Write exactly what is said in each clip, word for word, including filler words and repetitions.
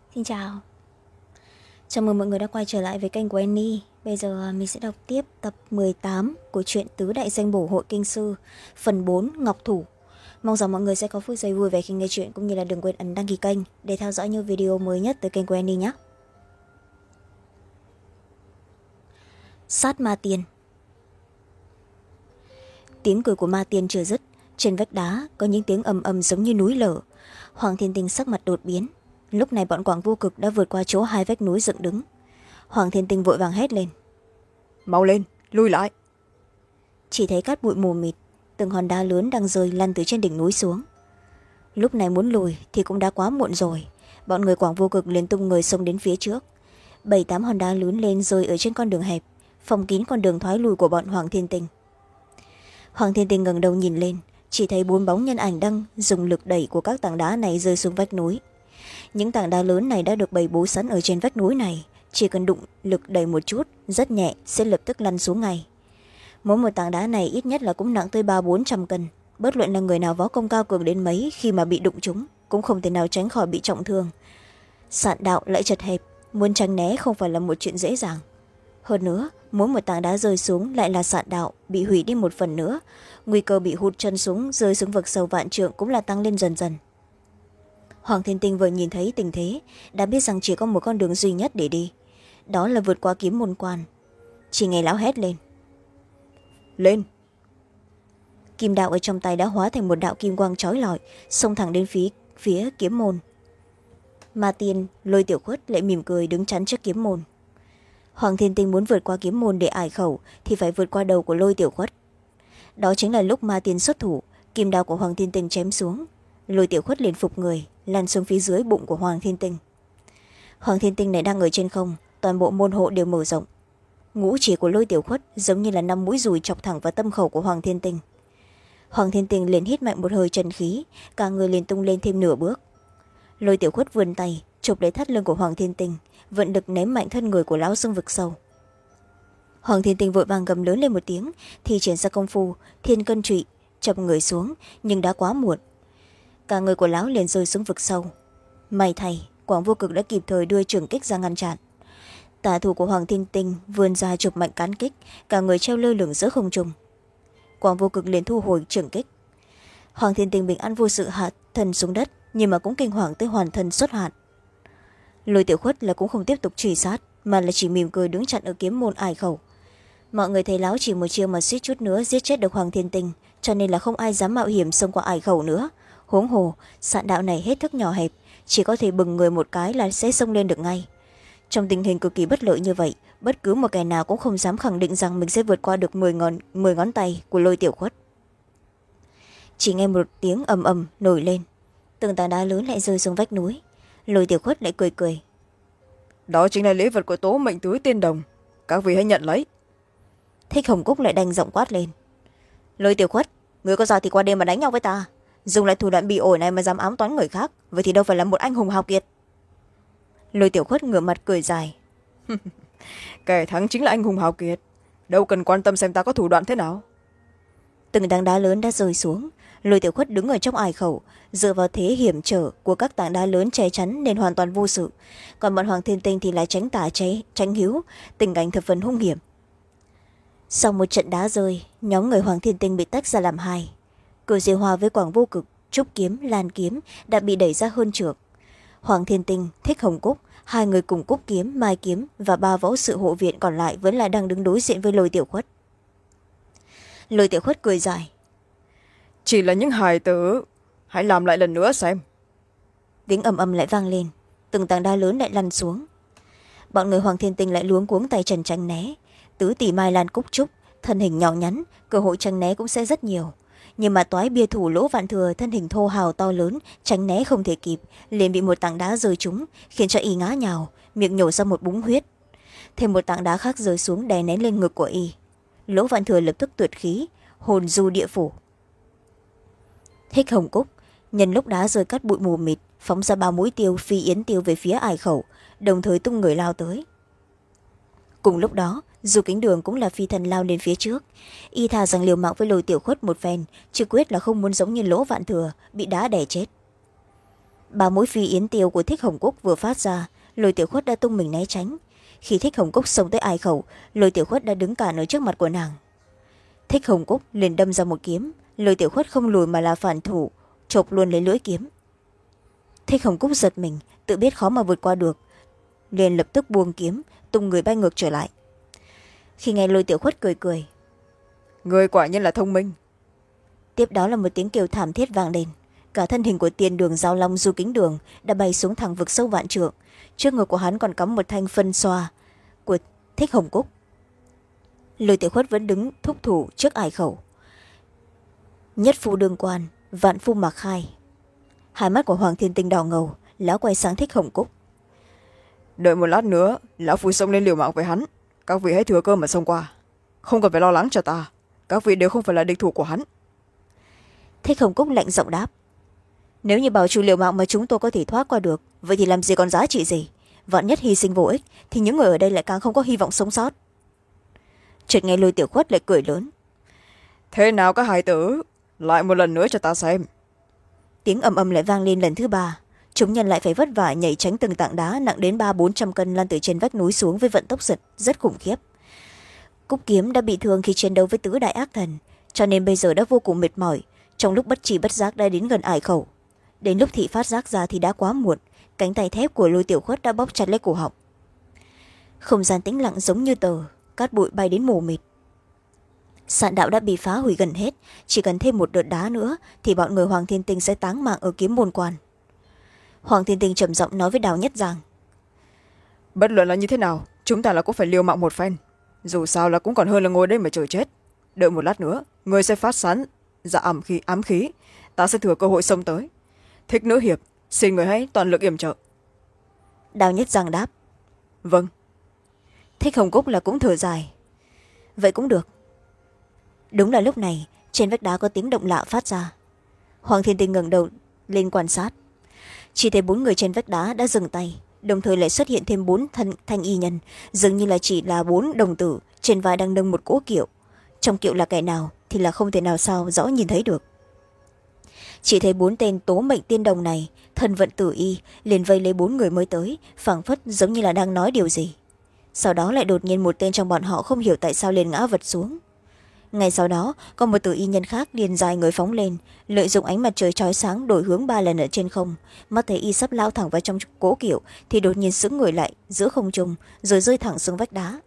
Xin chào. Chào mừng mọi người đã quay trở lại với kênh của Annie. Bây giờ mình sẽ đọc tiếp tập mười tám của truyện Tứ Đại Danh Bổ Hội Kinh Sư, phần bốn Ngọc Thủ. Mong rằng mọi người sẽ có phút giây vui vẻ khi nghe chuyện, cũng như là đừng quên ấn đăng ký kênh để theo dõi những video mới nhất từ kênh của Annie nhé. Sát ma tiên. Tiếng cười của ma tiên chưa dứt, trên vách đá có những tiếng ầm ầm giống như núi lở. Hoàng Thiên Tinh sắc mặt đột biến. Lúc này bọn Quảng Vô Cực đã vượt qua chỗ hai vách núi dựng đứng. Hoàng Thiên Tinh vội vàng hét lên: mau lên, lui lại. Chỉ thấy cát bụi mù mịt, từng hòn đá lớn đang rơi lăn từ trên đỉnh núi xuống. Lúc này muốn lùi thì cũng đã quá muộn rồi. Bọn người Quảng Vô Cực liền tung người xông đến phía trước. Bảy tám hòn đá lớn lên rơi ở trên con đường hẹp, phòng kín con đường thoái lùi của bọn Hoàng Thiên Tinh. Hoàng Thiên Tinh ngẩng đầu nhìn lên, chỉ thấy bốn bóng nhân ảnh đang dùng lực đẩy của các tảng đá này rơi xuống vách núi. Những tảng đá lớn này đã được bày bố sẵn ở trên vách núi này, chỉ cần đụng lực đẩy một chút rất nhẹ sẽ lập tức lăn xuống ngay. Mỗi một tảng đá này ít nhất là cũng nặng tới ba bốn trăm cân. Bất luận là người nào võ công cao cường đến mấy, khi mà bị đụng chúng cũng không thể nào tránh khỏi bị trọng thương. Sạn đạo lại chật hẹp, muốn tránh né không phải là một chuyện dễ dàng. Hơn nữa, mỗi một tảng đá rơi xuống lại là sạn đạo bị hủy đi một phần nữa, nguy cơ bị hụt chân xuống rơi xuống vực sâu vạn trượng cũng là tăng lên dần dần. Hoàng Thiên Tinh vừa nhìn thấy tình thế đã biết rằng chỉ có một con đường duy nhất để đi, đó là vượt qua kiếm môn quan. Chỉ nghe lão hét lên: lên. Kim đạo ở trong tay đã hóa thành một đạo kim quang chói lọi, xông thẳng đến phía, phía kiếm môn. Ma tiên Lôi Tiểu Khuất lại mỉm cười đứng chắn trước kiếm môn. Hoàng Thiên Tinh muốn vượt qua kiếm môn để ải khẩu thì phải vượt qua đầu của Lôi Tiểu Khuất. Đó chính là lúc ma tiên xuất thủ, kim đao của Hoàng Thiên Tinh chém xuống, Lôi Tiểu Khuất liền phục người lăn xuống phía dưới bụng của Hoàng Thiên Tinh. Hoàng Thiên Tinh này đang ở trên không, toàn bộ môn hộ đều mở rộng. Ngũ chỉ của Lôi Tiểu Khuất giống như là năm mũi dùi chọc thẳng vào tâm khẩu của Hoàng Thiên Tinh. Hoàng Thiên Tinh liền hít mạnh một hơi chân khí, cả người liền tung lên thêm nửa bước. Lôi Tiểu Khuất vươn tay chụp lấy thắt lưng của Hoàng Thiên Tinh, vận lực ném mạnh thân người của lão xương vực sâu. Hoàng Thiên Tinh vội vàng gầm lớn lên một tiếng, thì triển ra công phu thiên cân trụy, chập người xuống, nhưng đã quá muộn. Cả người của lão liền rơi xuống vực sâu. May thay, Quảng Vô Cực đã kịp thời đưa trường kích ra ngăn chặn. Tả thủ của Hoàng Thiên Tinh vươn ra chụp mạnh cán kích, cả người treo lơ lửng giữa không trung. Quảng Vô Cực liền thu hồi trường kích. Hoàng Thiên Tinh bình an vô sự hạ thân xuống đất, nhưng mà cũng kinh hoàng tới hoàn thân xuất hạn. Lôi Tiểu Khuất là cũng không tiếp tục truy sát, mà là chỉ mỉm cười đứng chặn ở kiếm môn ải khẩu. Mọi người thấy lão chỉ một chiêu mà suýt chút nữa giết chết được Hoàng Thiên Tinh, cho nên là không ai dám mạo hiểm xông qua ải khẩu nữa. Huống hồ sạn đạo này hết thức nhỏ hẹp, chỉ có thể bừng người một cái là sẽ xông lên được ngay. Trong tình hình cực kỳ bất lợi như vậy, bất cứ một kẻ nào cũng không dám khẳng định rằng mình sẽ vượt qua được mười ngón, mười ngón tay của Lôi Tiểu Khuất. Chỉ nghe một tiếng ầm ầm nổi lên, từng tảng đá lớn lại rơi xuống vách núi. Lôi Tiểu Khuất lại cười cười: đó chính là lễ vật của Tố Mệnh Tứ Tiên Đồng, các vị hãy nhận lấy. Thích Hồng Cúc lại đành giọng quát lên: Lôi Tiểu Khuất, người có giỏi thì qua đêm mà đánh nhau với ta, dùng lại thủ đoạn bị ổi này mà dám ám toán người khác, vậy thì đâu phải là một anh hùng hào kiệt. Lôi Tiểu Khuất ngửa mặt cười dài: kẻ thắng chính là anh hùng hào kiệt, đâu cần quan tâm xem ta có thủ đoạn thế nào. Từng tảng đá lớn đã rơi xuống. Lôi Tiểu Khuất đứng ở trong ải khẩu, dựa vào thế hiểm trở của các tảng đá lớn che chắn nên hoàn toàn vô sự, còn bọn Hoàng Thiên Tinh thì lại tránh tả cháy tránh hiếu, tình cảnh thập phần hung hiểm. Sau một trận đá rơi, nhóm người Hoàng Thiên Tinh bị tách ra làm hai. Cửu Diệu Hòa với Quảng Vô Cực, Trúc Kiếm, Lan Kiếm đã bị đẩy ra hơn trượng. Hoàng Thiên Tinh, Thích Hồng Cúc, hai người cùng Cúc Kiếm, Mai Kiếm và ba võ sự hộ viện còn lại vẫn là đang đứng đối diện với Lôi Tiểu Khuất. Lôi Tiểu Khuất cười dài: chỉ là những hài tử, hãy làm lại lần nữa xem. Tiếng ầm ầm lại vang lên, từng tảng đá lớn lại lăn xuống. Bọn người Hoàng Thiên Tinh lại luống cuống tay trần tránh né. Tứ tỷ Mai Lan Cúc Trúc thân hình nhỏ nhắn, cơ hội tránh né cũng sẽ rất nhiều, nhưng mà toái bia thủ Lỗ Vạn Thừa thân hình thô hào to lớn, tránh né không thể kịp, liền bị một tảng đá rơi trúng, khiến cho y ngã nhào, miệng nhổ ra một búng huyết. Thêm một tảng đá khác rơi xuống đè nén lên ngực của y. Lỗ Vạn Thừa lập tức tuyệt khí, hồn du địa phủ. Thích Hồng Cúc nhân lúc đá rơi cắt bụi mù mịt, phóng ra ba mũi tiêu phi yến tiêu về phía ải khẩu, đồng thời tung người lao tới. Cùng lúc đó, Du Kính Đường cũng là phi thần lao lên phía trước, y thà rằng liều mạng với Lôi Tiểu Khuất một phen, chứ quyết là không muốn giống như Lỗ Vạn Thừa bị đá đè chết. ba mũi phi yến tiêu của Thích Hồng Cúc vừa phát ra, Lôi Tiểu Khuất đã tung mình né tránh. Khi Thích Hồng Cúc xông tới ai khẩu, Lôi Tiểu Khuất đã đứng cản ở trước mặt của nàng. Thích Hồng Cúc liền đâm ra một kiếm, Lôi Tiểu Khuất không lùi mà là phản thủ, chộp luôn lấy lưỡi kiếm. Thích Hồng Cúc giật mình, tự biết khó mà vượt qua được, liền lập tức buông kiếm, tung người bay ngược trở lại. Khi nghe Lôi Tiểu Khuất cười cười, người quả nhiên là thông minh. tiếp đó là một tiếng kêu thảm thiết vang lên. Cả thân hình của Tiền Đường Giao Long Du Kính Đường đã bay xuống thẳng vực sâu vạn trượng, trước ngực của hắn còn cắm một thanh phân xoa của Thích Hồng Cúc. Lôi Tiểu Khuất vẫn đứng thúc thủ trước ải khẩu. Nhất phu đương quan, vạn phu mặc khai. Hai mắt của Hoàng Thiên Tinh đỏ ngầu, lão quay sang Thích Hồng Cúc. Đợi một lát nữa, lão phu xông lên liều mạng với hắn, các vị hãy thừa cơ mà xông qua, không cần phải lo lắng cho ta, các vị đều không phải là địch thủ của hắn. Thích Hồng Cúc lạnh giọng đáp, nếu như bảo chủ liều mạng mà chúng tôi có thể thoát qua được, vậy thì làm gì còn giá trị gì? Vạn nhất hy sinh vô ích thì những người ở đây lại càng không có hy vọng sống sót. Chợt nghe Lôi Tiểu Khuất lại cười lớn, thế nào các hài tử, lại một lần nữa cho ta xem. tiếng ầm ầm lại vang lên lần thứ ba. Chúng nhân lại phải vất vả nhảy tránh từng tảng đá nặng đến ba bốn trăm cân lan từ trên vách núi xuống với vận tốc giật rất khủng khiếp. Cúc Kiếm đã bị thương khi chiến đấu với tứ đại ác thần, cho nên bây giờ đã vô cùng mệt mỏi, trong lúc bất tri bất giác đã đến gần ải khẩu. Đến lúc thị phát giác ra thì đã quá muộn, cánh tay thép của Lôi Tiểu Khuất đã bóp chặt lấy cổ họng. Không gian tĩnh lặng giống như tờ, cát bụi bay đến mù mịt. Sạn đạo đã bị phá hủy gần hết, chỉ cần thêm một đợt đá nữa thì bọn người Hoàng Thiên Tinh sẽ táng mạng ở Kiếm Môn Quan. Hoàng Thiên Tinh trầm giọng nói với Đào Nhất Giang, bất luận là như thế nào, chúng ta là cũng phải liều mạng một phen, dù sao là cũng còn hơn là ngồi đây mà chờ chết. Đợi một lát nữa, người sẽ phát sán ra ám khí, ám khí ta sẽ thừa cơ hội xông tới. Thích nữ hiệp, xin người hãy toàn lực yểm trợ. Đào Nhất Giang đáp, vâng. Thích Hồng Cúc là cũng thở dài, vậy cũng được. Đúng là lúc này trên vách đá có tiếng động lạ phát ra. Hoàng Thiên Tinh ngẩng đầu lên quan sát, chỉ thấy bốn người trên vách đá đã dừng tay, đồng thời lại xuất hiện thêm bốn thanh, thanh y nhân, dường như là chỉ là bốn đồng tử, trên vai đang nâng một cỗ kiệu. Trong kiệu là kẻ nào thì là không thể nào sao rõ nhìn thấy được. Chỉ thấy bốn tên tố mệnh tiên đồng này thân vận tử y liền vây lấy bốn người mới tới, phảng phất giống như là đang nói điều gì. Sau đó lại đột nhiên một tên trong bọn họ không hiểu tại sao liền ngã vật xuống. Ngay sau đó có một tử y nhân khác liền dài người phóng lên, lợi dụng ánh mặt trời chói sáng đổi hướng ba lần ở trên không. Mắt thấy y sắp lao thẳng vào trong cỗ kiệu thì đột nhiên sững người lại giữa không trung rồi rơi thẳng xuống vách đá.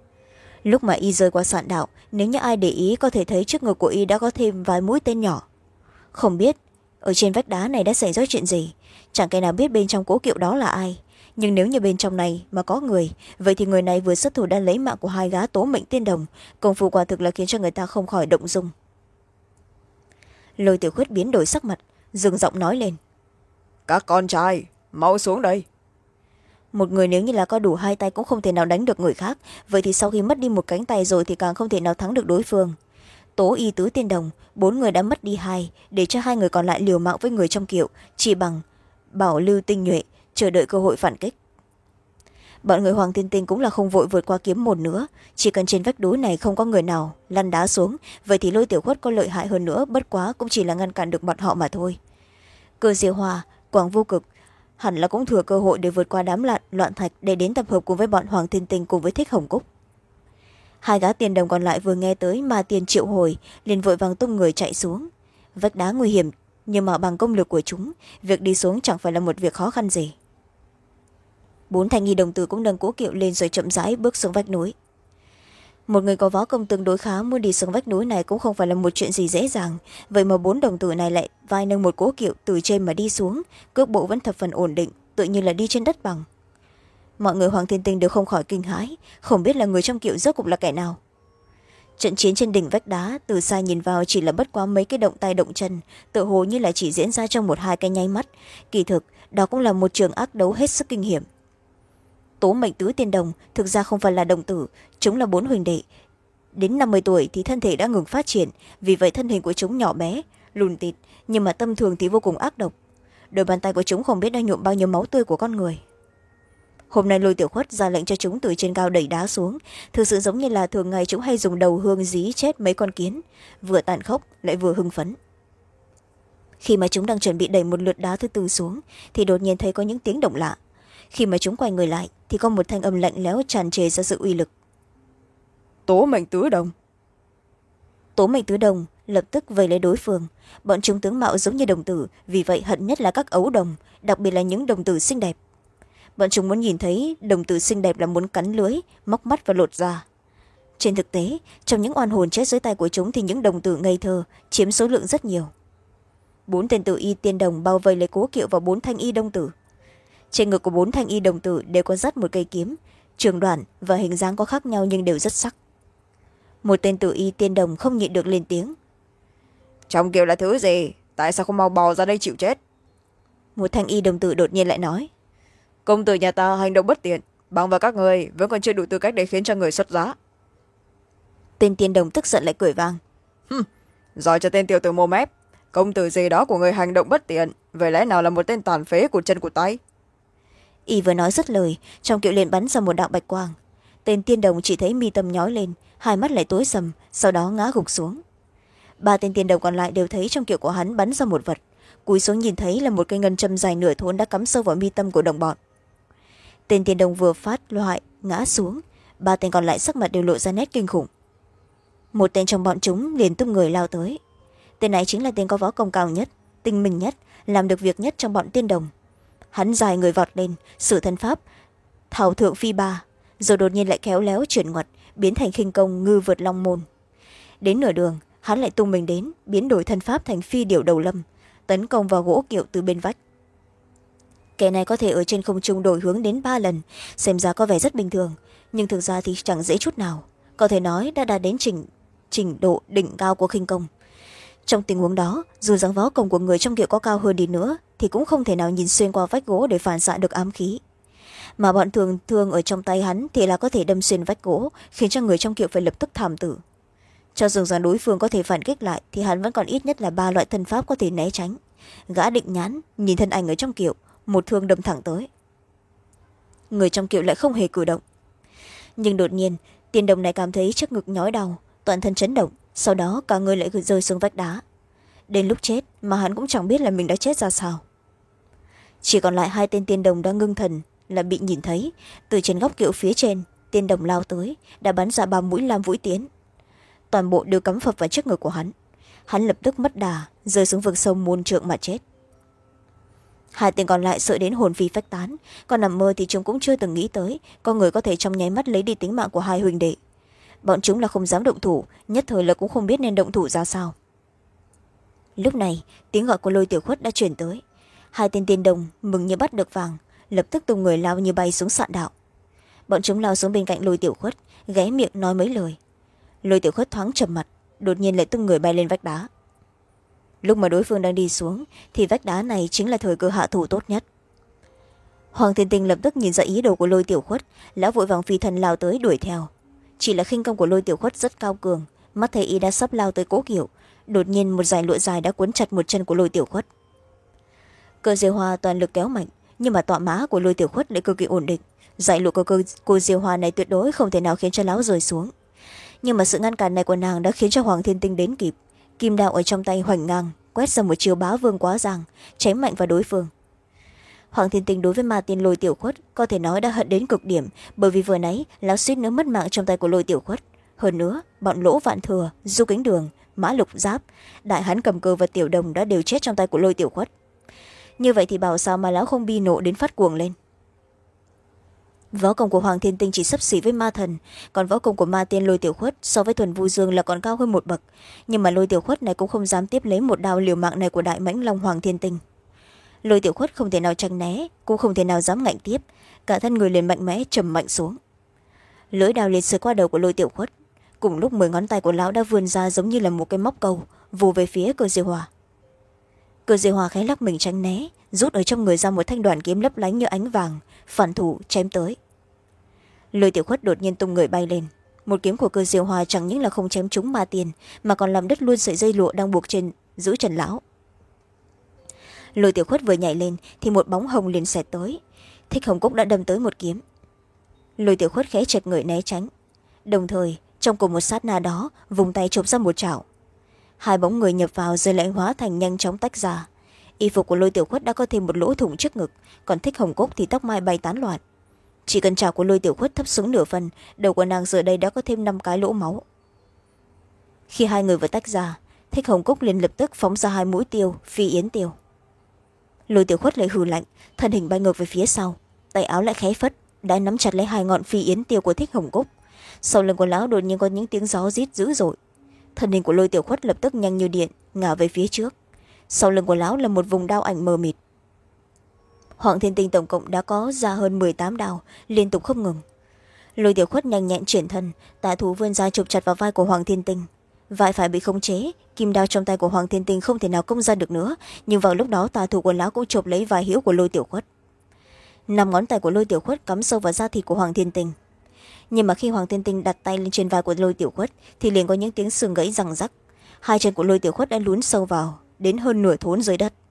Lúc mà y rơi qua sạn đạo, nếu như ai để ý có thể thấy trước ngực của y đã có thêm vài mũi tên nhỏ. Không biết ở trên vách đá này đã xảy ra chuyện gì, chẳng kẻ nào biết bên trong cỗ kiệu đó là ai. Nhưng nếu như bên trong này mà có người, vậy thì người này vừa xuất thủ đã lấy mạng của hai gã tố mệnh tiên đồng, công phu quả thực là khiến cho người ta không khỏi động dung. Lôi Tiểu Khuất biến đổi sắc mặt, dừng giọng nói lên, các con trai mau xuống đây. Một người nếu như là có đủ hai tay cũng không thể nào đánh được người khác, vậy thì sau khi mất đi một cánh tay rồi thì càng không thể nào thắng được đối phương. Tố y tứ tiên đồng, bốn người đã mất đi hai, để cho hai người còn lại liều mạng với người trong kiệu, chỉ bằng bảo lưu tinh nhuệ, chờ đợi cơ hội phản kích. Bọn người Hoàng Thiên Tinh cũng là không vội vượt qua kiếm một nữa, chỉ cần trên vách núi này không có người nào lăn đá xuống, vậy thì Lôi Tiểu Khuất có lợi hại hơn nữa, bất quá cũng chỉ là ngăn cản được bọn họ mà thôi. Cơ Diêu Hòa, Quảng Vô Cực hẳn là cũng thừa cơ hội để vượt qua đám loạn, loạn thạch để đến tập hợp cùng với bọn Hoàng Thiên Tinh cùng với Thích Hồng Cúc. Hai gã tiền đồng còn lại vừa nghe tới ma tiền triệu hồi liền vội vàng tung người chạy xuống. Vách đá nguy hiểm, nhưng mà bằng công lực của chúng, việc đi xuống chẳng phải là một việc khó khăn gì. Bốn thanh nghi đồng tử cũng nâng cỗ kiệu lên rồi chậm rãi bước xuống vách núi. Một người có võ công tương đối khá muốn đi xuống vách núi này cũng không phải là một chuyện gì dễ dàng, vậy mà bốn đồng tử này lại vai nâng một cỗ kiệu từ trên mà đi xuống, cước bộ vẫn thập phần ổn định, tự như là đi trên đất bằng. Mọi người Hoàng Thiên Tinh đều không khỏi kinh hãi, không biết là người trong kiệu rốt cuộc là kẻ nào. Trận chiến trên đỉnh vách đá từ xa nhìn vào chỉ là bất quá mấy cái động tay động chân, tựa hồ như là chỉ diễn ra trong một hai cái nháy mắt, kỳ thực đó cũng là một trường ác đấu hết sức kinh hiểm. Tố mệnh tứ tiên đồng thực ra không phải là đồng tử, chúng là bốn huỳnh đệ. Đến năm mươi tuổi thì thân thể đã ngừng phát triển, vì vậy thân hình của chúng nhỏ bé, lùn tịt, nhưng mà tâm thường thì vô cùng ác độc. Đôi bàn tay của chúng không biết đã nhuộm bao nhiêu máu tươi của con người. Hôm nay Lôi Tiểu Khuất ra lệnh cho chúng từ trên cao đẩy đá xuống, thực sự giống như là thường ngày chúng hay dùng đầu hương dí chết mấy con kiến, vừa tàn khốc lại vừa hưng phấn. khi mà chúng đang chuẩn bị đẩy một lượt đá thứ tư xuống thì đột nhiên thấy có những tiếng động lạ. Khi mà chúng quay người lại thì có một thanh âm lạnh lẽo tràn trề ra sự uy lực. Tố mệnh tứ đồng. Tố mệnh tứ đồng lập tức vây lấy đối phương. Bọn chúng tướng mạo giống như đồng tử, vì vậy hận nhất là các ấu đồng, đặc biệt là những đồng tử xinh đẹp. Bọn chúng muốn nhìn thấy đồng tử xinh đẹp là muốn cắn lưới, móc mắt và lột da. Trên thực tế, trong những oan hồn chết dưới tay của chúng thì những đồng tử ngây thơ chiếm số lượng rất nhiều. Bốn tên tử y tiên đồng bao vây lấy Cố Kiệu và bốn thanh y đồng tử. Trên ngực của bốn thanh y đồng tử đều có dắt một cây kiếm, trường đoạn và hình dáng có khác nhau nhưng đều rất sắc. Một tên tử y tiên đồng không nhịn được lên tiếng. Trong Kiệu là thứ gì? Tại sao không mau bò ra đây chịu chết? Một thanh y đồng tử đột nhiên lại nói. Công tử nhà ta hành động bất tiện, bằng vào các người vẫn còn chưa đủ tư cách để khiến cho người xuất giá. Tên tiên đồng tức giận lại cười vang. Hừm, giỏi cho tên tiểu tử mồm mép. Công tử gì đó của người hành động bất tiện, vậy lẽ nào là một tên tàn phế của chân của tay? Y vừa nói dứt lời, trong Kiệu liền bắn ra một đạo bạch quang. Tên tiên đồng chỉ thấy mi tâm nhói lên, hai mắt lại tối sầm, sau đó ngã gục xuống. Ba tên tiên đồng còn lại đều thấy trong Kiệu của hắn bắn ra một vật, cúi xuống nhìn thấy là một cây ngân châm dài nửa thốn đã cắm sâu vào mi tâm của đồng bọn. Tên tiên đồng vừa phát loại ngã xuống, ba tên còn lại sắc mặt đều lộ ra nét kinh khủng. Một tên trong bọn chúng liền tung người lao tới. Tên này chính là tên có võ công cao nhất, tinh minh nhất, làm được việc nhất trong bọn tiên đồng. Hắn dài người vọt lên, sử thân pháp thảo thượng phi ba, rồi đột nhiên lại khéo léo chuyển ngoặt, biến thành khinh công ngư vượt long môn. Đến nửa đường, hắn lại tung mình đến, biến đổi thân pháp thành phi điểu đầu lâm, tấn công vào gỗ Kiệu từ bên vách. Kẻ này có thể ở trên không trung đổi hướng đến ba lần, xem ra có vẻ rất bình thường, nhưng thực ra thì chẳng dễ chút nào, có thể nói đã đạt đến trình, trình độ đỉnh cao của khinh công. Trong tình huống đó, dù rằng võ công của người trong Kiệu có cao hơn đi nữa thì cũng không thể nào nhìn xuyên qua vách gỗ để phản xạ được ám khí. Mà bọn thường thương ở trong tay hắn thì là có thể đâm xuyên vách gỗ, khiến cho người trong Kiệu phải lập tức thảm tử. Cho dù rằng đối phương có thể phản kích lại thì hắn vẫn còn ít nhất là ba loại thân pháp có thể né tránh. Gã định nhãn nhìn thân ảnh ở trong Kiệu, một thương đâm thẳng tới. Người trong Kiệu lại không hề cử động. Nhưng đột nhiên, tiên đồng này cảm thấy trước ngực nhói đau, toàn thân chấn động, sau đó cả người lại rơi xuống vách đá. Đến lúc chết mà hắn cũng chẳng biết là mình đã chết ra sao. Chỉ còn lại hai tên tiên đồng đang ngưng thần là bị nhìn thấy. Từ trên góc Kiệu phía trên, tiên đồng lao tới, đã bắn ra ba mũi lam vũ tiến. Toàn bộ đều cắm phập vào trước ngực của hắn. Hắn lập tức mất đà, rơi xuống vực sâu muôn trượng mà chết. Hai tên còn lại sợ đến hồn phi phách tán, còn nằm mơ thì chúng cũng chưa từng nghĩ tới có người có thể trong nháy mắt lấy đi tính mạng của hai huynh đệ. Bọn chúng là không dám động thủ, nhất thời là cũng không biết nên động thủ ra sao. Lúc này, tiếng gọi của Lôi Tiểu Khuất đã chuyển tới. Hai tên tiên đồng mừng như bắt được vàng, lập tức tung người lao như bay xuống sạn đạo. Bọn chúng lao xuống bên cạnh Lôi Tiểu Khuất, ghé miệng nói mấy lời. Lôi Tiểu Khuất thoáng trầm mặt, đột nhiên lại tung người bay lên vách đá. Lúc mà đối phương đang đi xuống thì vách đá này chính là thời cơ hạ thủ tốt nhất. Hoàng Thiên Tinh lập tức nhìn ra ý đồ của Lôi Tiểu Khuất, lão vội vàng phi thần lao tới đuổi theo. Chỉ là khinh công của Lôi Tiểu Khuất rất cao cường, mắt thấy y đã sắp lao tới Cố Kiệu, đột nhiên một dải lụa dài đã cuốn chặt một chân của Lôi Tiểu Khuất. Cơ diêu hoa toàn lực kéo mạnh, nhưng mà tọa mã của Lôi Tiểu Khuất lại cực kỳ ổn định, dải lụa của cơ cô diêu hoa này tuyệt đối không thể nào khiến cho lão rơi xuống. Nhưng mà sự ngăn cản này của nàng đã khiến cho Hoàng Thiên Tinh đến kịp, kim đạo ở trong tay hoành ngang, quét ra một chiều bá vương quá giang, chém mạnh vào đối phương. Hoàng Thiên Tinh đối với ma tiên Lôi Tiểu Khuất có thể nói đã hận đến cực điểm, bởi vì vừa nãy lão suýt nữa mất mạng trong tay của Lôi Tiểu Khuất. Hơn nữa, bọn Lỗ Vạn Thừa, Du Kính Đường, Mã Lục Giáp, đại hán Cầm Cơ và Tiểu Đồng đã đều chết trong tay của Lôi Tiểu Khuất. Như vậy thì bảo sao mà lão không bi nộ đến phát cuồng lên. Võ công của Hoàng Thiên Tinh chỉ xấp xỉ với ma thần, còn võ công của ma tiên Lôi Tiểu Khuất so với Thuần Vu Dương là còn cao hơn một bậc, nhưng mà Lôi Tiểu Khuất này cũng không dám tiếp lấy một đao liều mạng này của đại mãnh long Hoàng Thiên Tinh. Lôi Tiểu Khuất không thể nào tránh né, cũng không thể nào dám ngạnh tiếp, cả thân người liền mạnh mẽ trầm mạnh xuống. Lưỡi đao liền sượt qua đầu của Lôi Tiểu Khuất, cùng lúc mười ngón tay của lão đã vươn ra giống như là một cái móc câu, vồ về phía Cơ Diêu Hòa. Cơ Diêu Hòa khẽ lắc mình tránh né, rút ở trong người ra một thanh đoàn kiếm lấp lánh như ánh vàng, phản thủ chém tới. Lôi Tiểu Khuất đột nhiên tung người bay lên, một kiếm của Cơ Diêu Hòa chẳng những là không chém trúng ma tiền, mà còn làm đứt luôn sợi dây lụa đang buộc trên giữ trần lão. Lôi Tiểu Khuất vừa nhảy lên thì một bóng hồng liền xẹt tới, Thích Hồng Cúc đã đâm tới một kiếm. Lôi Tiểu Khuất khẽ chật người né tránh, đồng thời trong cùng một sát na đó vùng tay chộp ra một chảo. Hai bóng người nhập vào rồi lại hóa thành nhanh chóng tách ra, y phục của Lôi Tiểu Khuất đã có thêm một lỗ thủng trước ngực, còn Thích Hồng Cúc thì tóc mai bay tán loạn. Chỉ cần chảo của Lôi Tiểu Khuất thấp xuống nửa phần, đầu của nàng giờ đây đã có thêm năm cái lỗ máu. Khi hai người vừa tách ra, Thích Hồng Cúc liền lập tức phóng ra hai mũi tiêu phi yến tiêu. Lôi Tiểu Khuất lại hừ lạnh, thân hình bay ngược về phía sau, tay áo lại khẽ phất, đã nắm chặt lấy hai ngọn phi yến tiêu của Thích Hồng Cúc. Sau lưng của lão đột nhiên có những tiếng gió rít dữ dội, thân hình của Lôi Tiểu Khuất lập tức nhanh như điện ngả về phía trước. Sau lưng của lão là một vùng đao ảnh mờ mịt. Hoàng Thiên Tinh tổng cộng đã có ra hơn m tám đao, liên tục không ngừng. Lôi Tiểu Khuất nhanh nhẹn chuyển thân, tà thủ vươn ra chụp chặt vào vai của Hoàng Thiên Tinh. Vai phải bị khống chế, kim đao trong tay của Hoàng Thiên Tinh không thể nào công ra được nữa, nhưng vào lúc đó tà thủ của lão cũng chộp lấy vai hữu của Lôi Tiểu Khuất. Năm ngón tay của Lôi Tiểu Khuất cắm sâu vào da thịt của Hoàng Thiên Tinh. Nhưng mà khi Hoàng Thiên Tinh đặt tay lên trên vai của Lôi Tiểu Khuất thì liền có những tiếng xương gãy răng rắc. Hai chân của Lôi Tiểu Khuất đã lún sâu vào đến hơn nửa thốn dưới đất.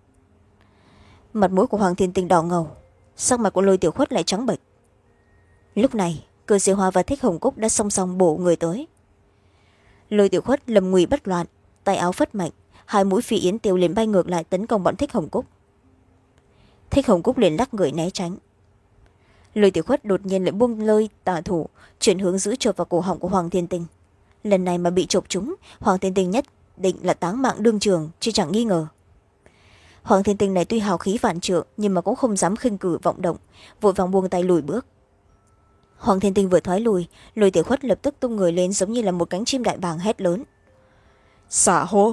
Mặt mũi của Hoàng Thiên Tinh đỏ ngầu, sắc mặt của Lôi Tiểu Khuất lại trắng bệch. Lúc này Cơ Siêu Hoa và Thích Hồng Cúc đã song song bổ người tới. Lôi Tiểu Khuất lầm ngụy bất loạn, tay áo phất mạnh, hai mũi phi yến tiêu liền bay ngược lại tấn công bọn Thích Hồng Cúc. Thích Hồng Cúc liền lắc người né tránh. Lôi Tiểu Khuất đột nhiên lại buông lơi tà thủ, chuyển hướng giữ chộp vào cổ họng của Hoàng Thiên Tinh. Lần này mà bị chộp trúng, Hoàng Thiên Tinh nhất định là táng mạng đương trường chứ chẳng nghi ngờ. Hoàng Thiên Tinh này tuy hào khí vạn trượng nhưng mà cũng không dám khinh cử vọng động, vội vàng buông tay lùi bước. Hoàng Thiên Tinh vừa thoái lùi, Lôi Tiểu Khuất lập tức tung người lên giống như là một cánh chim đại bàng hét lớn: Xả hô!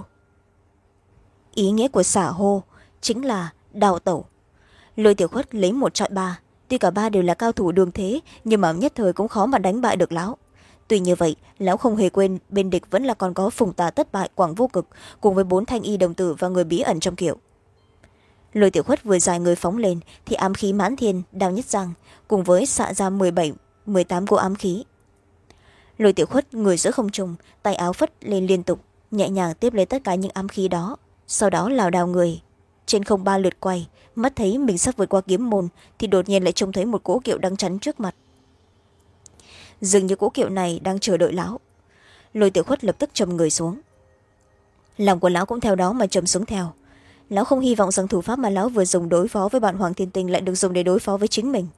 Ý nghĩa của xả hô chính là đào tẩu. Lôi Tiểu Khuất lấy một trọi ba, tuy cả ba đều là cao thủ đường thế nhưng mà nhất thời cũng khó mà đánh bại được lão. Tuy như vậy, lão không hề quên bên địch vẫn là còn có Phùng Tà Tất Bại, Quảng Vô Cực cùng với bốn thanh y đồng tử và người bí ẩn trong kiệu. Lôi Tiểu Khuất vừa dài người phóng lên thì ám khí mãn thiên, đao nhất giang cùng với xạ ra m bảy m tám cỗ ám khí. Lôi Tiểu Khuất người giữa không trung, tay áo phất lên liên tục, nhẹ nhàng tiếp lấy tất cả những ám khí đó, sau đó lảo đảo người trên không ba lượt quay, mắt thấy mình sắp vượt qua kiếm môn thì đột nhiên lại trông thấy một cỗ kiệu đang chắn trước mặt. Dường như cỗ kiệu này đang chờ đợi lão. Lôi Tiểu Khuất lập tức trầm người xuống, lòng của lão cũng theo đó mà trầm xuống theo. Lão không hy vọng rằng thủ pháp mà lão vừa dùng đối phó với bạn Hoàng Thiên Tinh lại được dùng để đối phó với chính mình.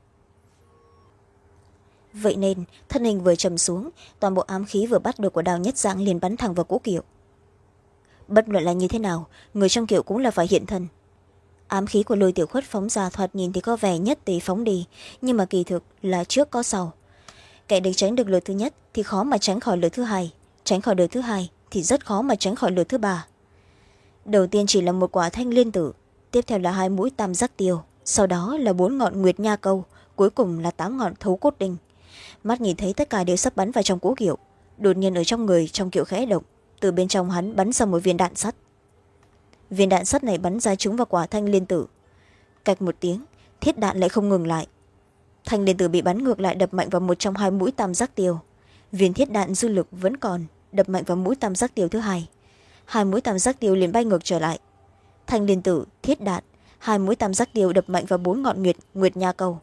Vậy nên thân hình vừa trầm xuống, toàn bộ ám khí vừa bắt được của Đào Nhất Giang liền bắn thẳng vào cỗ kiệu. Bất luận là như thế nào, người trong kiệu cũng là phải hiện thân. Ám khí của Lôi Tiểu Khuất phóng ra thoạt nhìn thì có vẻ nhất tề phóng đi, nhưng mà kỳ thực là trước có sau. Kẻ địch tránh được lượt thứ nhất thì khó mà tránh khỏi lượt thứ hai, tránh khỏi lượt thứ hai thì rất khó mà tránh khỏi lượt thứ ba. Đầu tiên chỉ là một quả thanh liên tử, tiếp theo là hai mũi tam giác tiêu, sau đó là bốn ngọn nguyệt nha câu, cuối cùng là tám ngọn thấu cốt đinh. Mắt nhìn thấy tất cả đều sắp bắn vào trong cỗ kiệu, đột nhiên ở trong người trong kiệu khẽ động, từ bên trong hắn bắn ra một viên đạn sắt. Viên đạn sắt này bắn ra trúng vào quả thanh liên tử. Cạch một tiếng, thiết đạn lại không ngừng lại. Thanh liên tử bị bắn ngược lại, đập mạnh vào một trong hai mũi tam giác tiêu. Viên thiết đạn dư lực vẫn còn, đập mạnh vào mũi tam giác tiêu thứ hai. Hai mũi tam giác tiêu liền bay ngược trở lại. Thanh liên tử, thiết đạn, hai mũi tam giác tiêu đập mạnh vào bốn ngọn nguyệt nguyệt nha câu.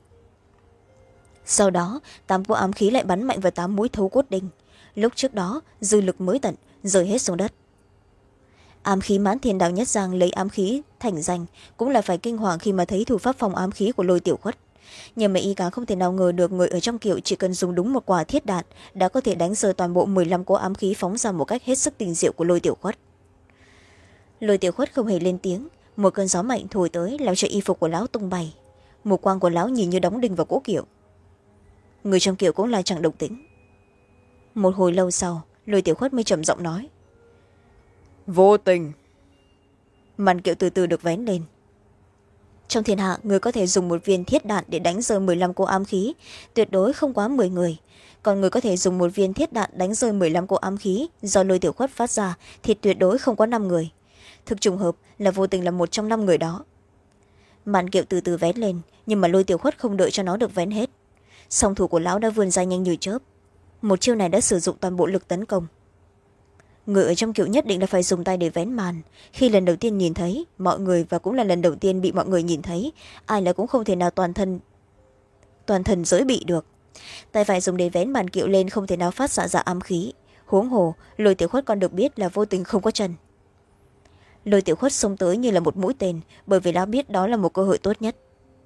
Sau đó tám cỗ ám khí lại bắn mạnh vào tám mũi thấu cốt đinh. Lúc trước đó dư lực mới tận, rơi hết xuống đất. Ám khí mãn thiên Đào Nhất Giang lấy ám khí thành danh cũng là phải kinh hoàng khi mà thấy thủ pháp phòng ám khí của Lôi Tiểu Khuất. Nhưng mà y càng không thể nào ngờ được người ở trong kiệu chỉ cần dùng đúng một quả thiết đạn đã có thể đánh rơi toàn bộ m năm cỗ ám khí phóng ra một cách hết sức tinh diệu của Lôi Tiểu Khuất. Lôi Tiểu Khuất không hề lên tiếng, một cơn gió mạnh thổi tới làm cho y phục của lão tung bay. Mục quang của lão nhìn như đóng đinh vào cỗ kiệu. Người trong kiệu cũng là chẳng động tĩnh. Một hồi lâu sau, Lôi Tiểu Khuất mới trầm giọng nói: Vô tình. Màn kiệu từ từ được vén lên. Trong thiên hạ, người có thể dùng một viên thiết đạn để đánh rơi m năm cỗ ám khí, tuyệt đối không quá m người. Còn người có thể dùng một viên thiết đạn đánh rơi m năm cỗ ám khí do Lôi Tiểu Khuất phát ra thì tuyệt đối không có năm người. Thực trùng hợp là Vô Tình là một trong năm người đó. Màn kiệu từ từ vén lên, nhưng mà Lôi Tiểu Khuất không đợi cho nó được vén hết. Song thủ của lão đã vươn ra nhanh như chớp. Một chiêu này đã sử dụng toàn bộ lực tấn công. Người ở trong kiệu nhất định là phải dùng tay để vén màn. Khi lần đầu tiên nhìn thấy mọi người và cũng là lần đầu tiên bị mọi người nhìn thấy, ai là cũng không thể nào toàn thân toàn thân giới bị được. Tay phải dùng để vén màn kiệu lên không thể nào phát xạ ra ám khí. Huống hồ Lôi Tiểu Khuất còn được biết là Vô Tình không có chân. Lôi tiểu khuất xông tới như là một mũi tên, bởi vì lão biết đó là một cơ hội tốt nhất.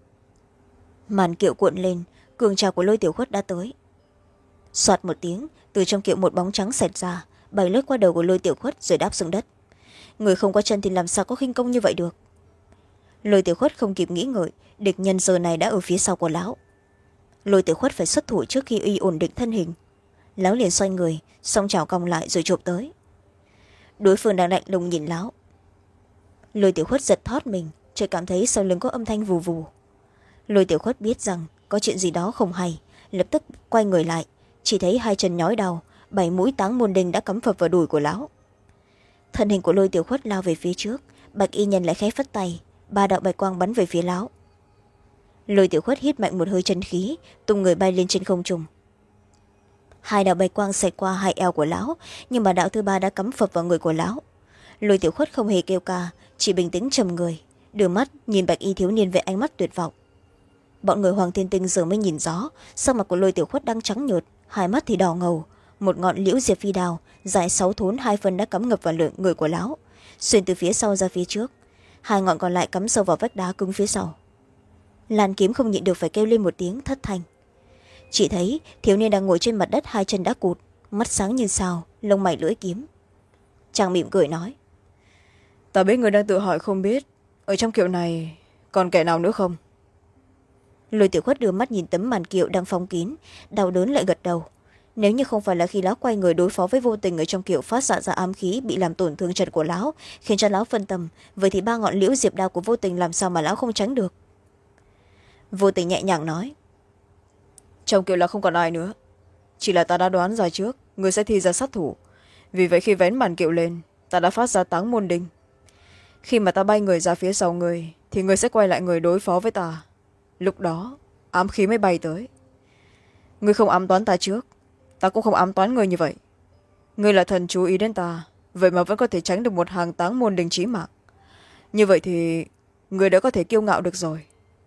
Màn kiệu cuộn lên, cường trào của lôi tiểu khuất đã tới. Soạt một tiếng, từ trong kiệu một bóng trắng xẹt ra, bay lướt qua đầu của lôi tiểu khuất rồi đáp xuống đất. Người không có chân thì làm sao có khinh công như vậy được. Lôi tiểu khuất không kịp nghĩ ngợi, địch nhân giờ này đã ở phía sau của lão. Lôi tiểu khuất phải xuất thủ trước khi y ổn định thân hình. Lão liền xoay người, song chảo cong lại rồi chộp tới. Đối phương đang lạnh lùng nhìn lão. Lôi tiểu khuất giật thót mình, chợt cảm thấy sau lưng có âm thanh vù vù. Lôi tiểu khuất biết rằng có chuyện gì đó không hay, lập tức quay người lại, chỉ thấy hai chân nhói đau, bảy mũi táng môn đinh đã cắm phập vào đùi của lão. Thân hình của lôi tiểu khuất lao về phía trước, bạch y nhân lại khẽ phất tay, ba đạo bạch quang bắn về phía lão. Lôi tiểu khuất hít mạnh một hơi chân khí, tung người bay lên trên không trung. Hai đạo bạch quang xẹt qua hai eo của lão, nhưng mà đạo thứ ba đã cắm phập vào người của lão. Lôi tiểu khuất không hề kêu ca, chỉ bình tĩnh trầm người, đưa mắt nhìn bạch y thiếu niên với ánh mắt tuyệt vọng. Bọn người Hoàng Thiên Tinh giờ mới nhìn rõ, sắc mặt của lôi tiểu khuất đang trắng nhợt, hai mắt thì đỏ ngầu. Một ngọn liễu diệp phi đào dài sáu thốn hai phân đã cắm ngập vào lượng người của lão, xuyên từ phía sau ra phía trước, hai ngọn còn lại cắm sâu vào vách đá cứng phía sau. Lan Kiếm không nhịn được phải kêu lên một tiếng thất thanh. Chỉ thấy thiếu niên đang ngồi trên mặt đất, hai chân đã cụt, mắt sáng như sao, lông mày lưỡi kiếm. Chàng mỉm cười nói: Ta biết người đang tự hỏi không biết ở trong kiệu này còn kẻ nào nữa không. Lôi tiểu khuất đưa mắt nhìn tấm màn kiệu đang phong kín, đau đớn lại gật đầu. Nếu như không phải là khi lão quay người đối phó với vô tình ở trong kiệu phát xạ ra ám khí bị làm tổn thương chân của lão, khiến cho lão phân tâm, vậy thì ba ngọn liễu diệp đao của vô tình làm sao mà lão không tránh được. Vô tình nhẹ nhàng nói: Trong kiệu là không còn ai nữa, chỉ là ta đã đoán ra trước người sẽ thi ra sát thủ, vì vậy khi vén màn kiệu lên ta đã phát ra táng môn đinh. Khi mà ta bay người ra phía sau người thì người sẽ quay lại người đối phó với ta, lúc đó ám khí mới bay tới. Người không ám toán ta trước, ta cũng không ám toán người như vậy. Người là thần chú ý đến ta, vậy mà vẫn có thể tránh được một hàng táng môn đinh chí mạng, như vậy thì người đã có thể kiêu ngạo được rồi.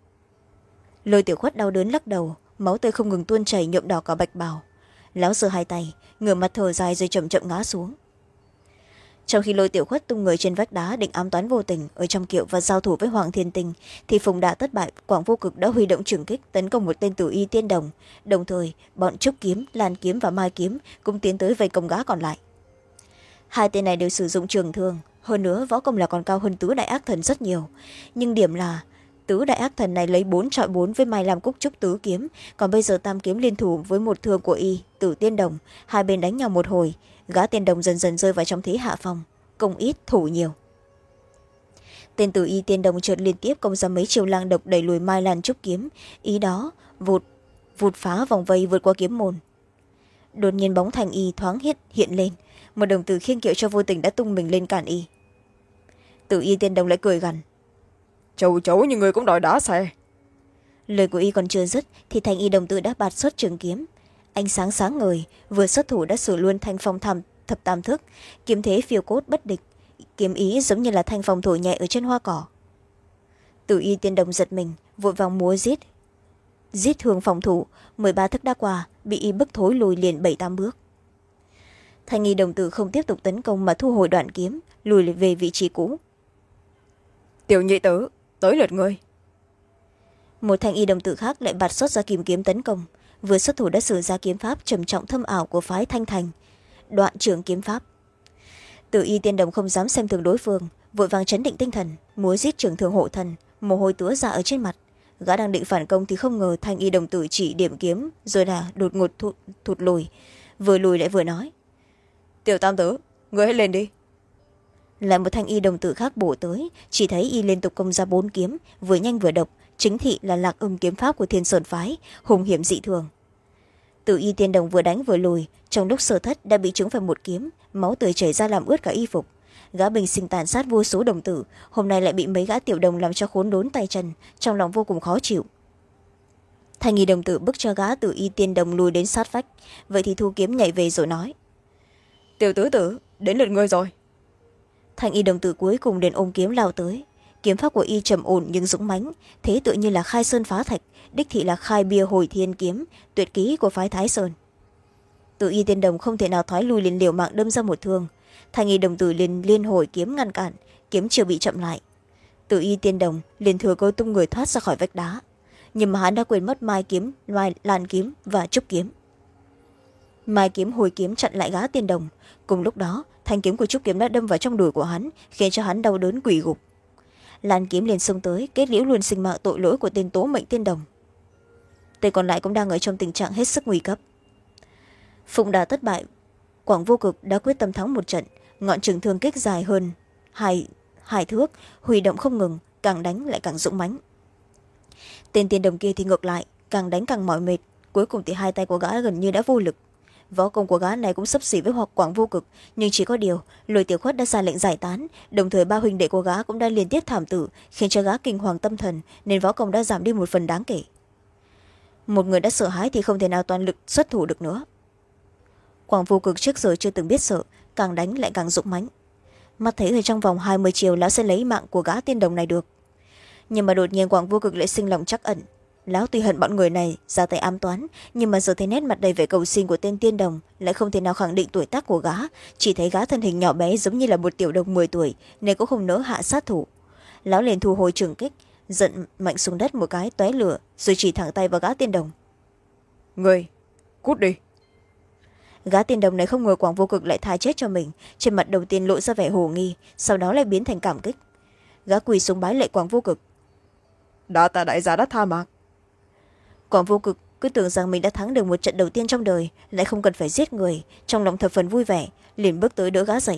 Lôi tiểu khuất đau đớn lắc đầu, máu tươi không ngừng tuôn chảy nhuộm đỏ cả bạch bào. Lão giơ hai tay, ngửa mặt thở dài rồi chậm chậm ngã xuống. Trong khi lôi tiểu khuất tung người trên vách đá định ám toán vô tình ở trong kiệu và giao thủ với Hoàng Thiên Tinh, thì phùng đạ thất bại, Quảng Vô Cực đã huy động trường kích tấn công một tên tử y tiên đồng, đồng thời bọn Trúc Kiếm, Lan Kiếm và Mai Kiếm cũng tiến tới vây công gã còn lại. Hai tên này đều sử dụng trường thương, hơn nữa võ công là còn cao hơn tứ đại ác thần rất nhiều, nhưng điểm là tứ đại ác thần này lấy bốn trọi bốn với Mai Lam Cúc Trúc tứ kiếm, còn bây giờ tam kiếm liên thủ với một thương của y tử tiên đồng, hai bên đánh nhau một hồi, gã tiên đồng dần dần rơi vào trong thế hạ phong, công ít thủ nhiều. Tên tử y tiên đồng chợt liên tiếp công ra mấy chiêu lang độc đẩy lùi Mai Lan Trúc kiếm, ý đó vụt vụt phá vòng vây vượt qua kiếm môn. Đột nhiên bóng thành y thoáng hiện hiện lên, một đồng tử khiêng kiệu cho vô tình đã tung mình lên cản y. Tử y tiên đồng lại cười gằn: Chầu chấu như người cũng đòi đá xe. Lời của y còn chưa dứt thì thành y đồng tử đã bạt xuất trường kiếm, ánh sáng sáng ngời, vừa xuất thủ đã sử luôn thanh phong tham thập tam thức, kiếm thế phiêu cốt bất địch, kiếm ý giống như là thanh phong thổi nhẹ ở trên hoa cỏ. Tử y tiên đồng giật mình, vội vàng múa giết giết thường phòng thủ, mười ba thức đã qua, bị y bức thối lùi liền bảy tám bước. Thanh y đồng tử không tiếp tục tấn công mà thu hồi đoạn kiếm, lùi về vị trí cũ. Tiểu nhị tử, tới lượt ngươi. Một thanh y đồng tử khác lại bạt xuất ra kìm kiếm tấn công, vừa xuất thủ đã sử ra kiếm pháp trầm trọng thâm ảo của phái Thanh Thành, Đoạn Trưởng kiếm pháp. Tử y tiên đồng không dám xem thường đối phương, vội vàng trấn định tinh thần, múa giết trường thương hộ thần, mồ hôi túa ra ở trên mặt. Gã đang định phản công thì không ngờ thanh y đồng tử chỉ điểm kiếm rồi là đột ngột thụt, thụt lùi, vừa lùi lại vừa nói: Tiểu tam tử, ngươi hãy lên đi. Lại một thanh y đồng tử khác bổ tới, chỉ thấy y liên tục công ra bốn kiếm, vừa nhanh vừa độc, chính thị là Lạc Ưng kiếm pháp của Thiên Sơn phái, hùng hiểm dị thường. Tử y tiên đồng vừa đánh vừa lùi, trong lúc sơ thất đã bị trúng phải một kiếm, máu tươi chảy ra làm ướt cả y phục. Gã bình sinh tàn sát vô số đồng tử, hôm nay lại bị mấy gã tiểu đồng làm cho khốn đốn tay chân, trong lòng vô cùng khó chịu. Thanh y đồng tử bức cho gã tử y tiên đồng lùi đến sát vách, vậy thì thu kiếm nhảy về rồi nói: Tiểu tứ tử, đến lượt ngươi rồi. Thanh y đồng tử cuối cùng đến ôm kiếm lao tới, kiếm pháp của y trầm ổn nhưng dũng mãnh, thế tự như là khai sơn phá thạch, đích thị là khai bia hồi thiên kiếm, tuyệt kỹ của phái Thái Sơn. Tử y tiên đồng không thể nào thoái lui liền liều mạng đâm ra một thương, thanh y đồng tử liền liên hồi kiếm ngăn cản, kiếm chưa bị chậm lại, Tử Y Tiên Đồng liền thừa cơ tung người thoát ra khỏi vách đá, nhưng mà hắn đã quên mất mai kiếm, mai lan kiếm và trúc kiếm. Mai kiếm hồi kiếm chặn lại gã tiên đồng, cùng lúc đó thanh kiếm của trúc kiếm đã đâm vào trong đùi của hắn, khiến cho hắn đau đớn quỳ gục. Lan kiếm liền xông tới kết liễu luôn sinh mạng tội lỗi của tên tố mệnh tiên đồng. Tên còn lại cũng đang ở trong tình trạng hết sức nguy cấp. Phụng đà thất bại, Quảng Vô Cực đã quyết tâm thắng một trận, ngọn trường thương kích dài hơn hai, hai thước, huy động không ngừng, càng đánh lại càng dũng mãnh. Tên tiên đồng kia thì ngược lại, càng đánh càng mỏi mệt, cuối cùng thì hai tay của gã gần như đã vô lực. Võ công của gã này cũng xấp xỉ với hoặc Quảng Vô Cực, nhưng chỉ có điều Lôi Tiểu Khuất đã ra lệnh giải tán, đồng thời ba huynh đệ của gã cũng đã liên tiếp thảm tử, khiến cho gã kinh hoàng tâm thần, nên võ công đã giảm đi một phần đáng kể. Một người đã sợ hãi thì không thể nào toàn lực xuất thủ được nữa. Quảng Vô Cực trước giờ chưa từng biết sợ, càng đánh lại càng dũng mãnh. Mắt thấy ở trong vòng hai mươi chiều lão sẽ lấy mạng của gã tiên đồng này được. Nhưng mà đột nhiên Quảng Vô Cực lại sinh lòng trắc ẩn. Lão tuy hận bọn người này ra tay ám toán, nhưng mà giờ thấy nét mặt đầy vẻ cầu xin của tên tiên đồng, lại không thể nào khẳng định tuổi tác của gã, chỉ thấy gã thân hình nhỏ bé giống như là một tiểu đồng mười tuổi, nên cũng không nỡ hạ sát thủ. Lão liền thu hồi trường kích, giận mạnh xuống đất một cái tóe lửa, rồi chỉ thẳng tay vào gã tiên đồng. Người cút đi. Gã tiên đồng này không ngờ Quảng Vô Cực lại tha chết cho mình, trên mặt đầu tiên lộ ra vẻ hồ nghi, sau đó lại biến thành cảm kích. Gã quỳ xuống bái lạy Quảng Vô Cực. Đã tạ đại gia đã tha mạng. Quảng Vô Cực cứ tưởng rằng mình đã thắng được một trận đầu tiên trong đời, lại không cần phải giết người, trong lòng thập phần vui vẻ, liền bước tới đỡ gã dậy.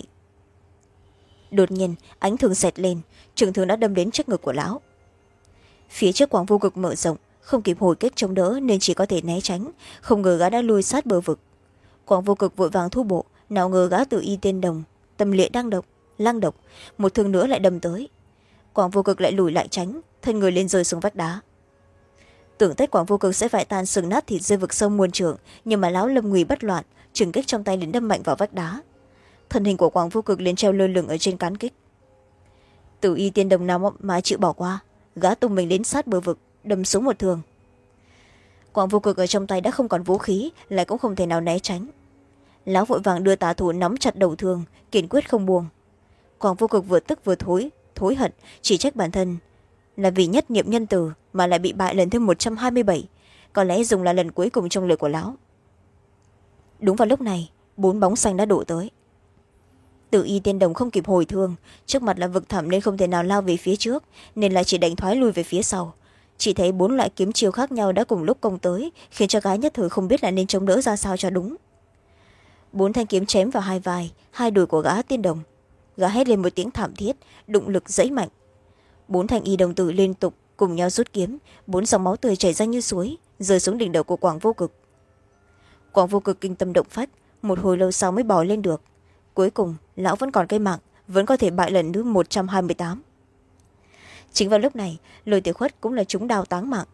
Đột nhiên ánh thương xẹt lên, trường thương đã đâm đến trước ngực của lão. Phía trước Quảng Vô Cực mở rộng, không kịp hồi kích chống đỡ nên chỉ có thể né tránh, không ngờ gã đã lùi sát bờ vực. Quảng Vô Cực vội vàng thu bộ, nào ngờ gã Tử Y Tiên Đồng tâm lệ đang độc lang độc, một thương nữa lại đâm tới. Quảng Vô Cực lại lùi lại tránh, thân người lên rơi xuống vách đá. Tưởng tết Quảng Vô Cực sẽ phải tan sừng nát thịt rơi vực sông muôn trượng, nhưng mà lão lâm nguy bất loạn, trường kích trong tay liền đâm mạnh vào vách đá. Thân hình của Quảng Vô Cực liền treo lơ lửng ở trên cán kích. Tử Y Tiên Đồng nào mà chịu bỏ qua, gã tung mình đến sát bờ vực, đâm xuống một thương. Quảng Vô Cực ở trong tay đã không còn vũ khí, lại cũng không thể nào né tránh. Lão vội vàng đưa tà thủ nắm chặt đầu thương, kiên quyết không buông. Quảng Vô Cực vừa tức vừa thối thối hận, chỉ trách bản thân là vì nhất niệm nhân từ mà lại bị bại lần thứ một trăm hai mươi bảy, có lẽ dùng là lần cuối cùng trong lời của lão. Đúng vào lúc này bốn bóng xanh đã đổ tới. Tử Y Tiên Đồng không kịp hồi thương, trước mặt là vực thẳm nên không thể nào lao về phía trước, nên lại chỉ đánh thoái lui về phía sau. Chỉ thấy bốn loại kiếm chiêu khác nhau đã cùng lúc công tới, khiến cho gái nhất thời không biết là nên chống đỡ ra sao cho đúng. Bốn thanh kiếm chém vào hai vai, hai đùi của gã tiên đồng. Gã hét lên một tiếng thảm thiết, đụng lực dẫy mạnh. Bốn thanh y đồng tử liên tục cùng nhau rút kiếm, bốn dòng máu tươi chảy ra như suối, rơi xuống đỉnh đầu của Quảng Vô Cực. Quảng Vô Cực kinh tâm động phách, một hồi lâu sau mới bò lên được. Cuối cùng lão vẫn còn cây mạng, vẫn có thể bại lần thứ một trăm hai mươi tám. Chính vào lúc này Lôi Tiểu Khuất cũng là trúng đao táng mạng.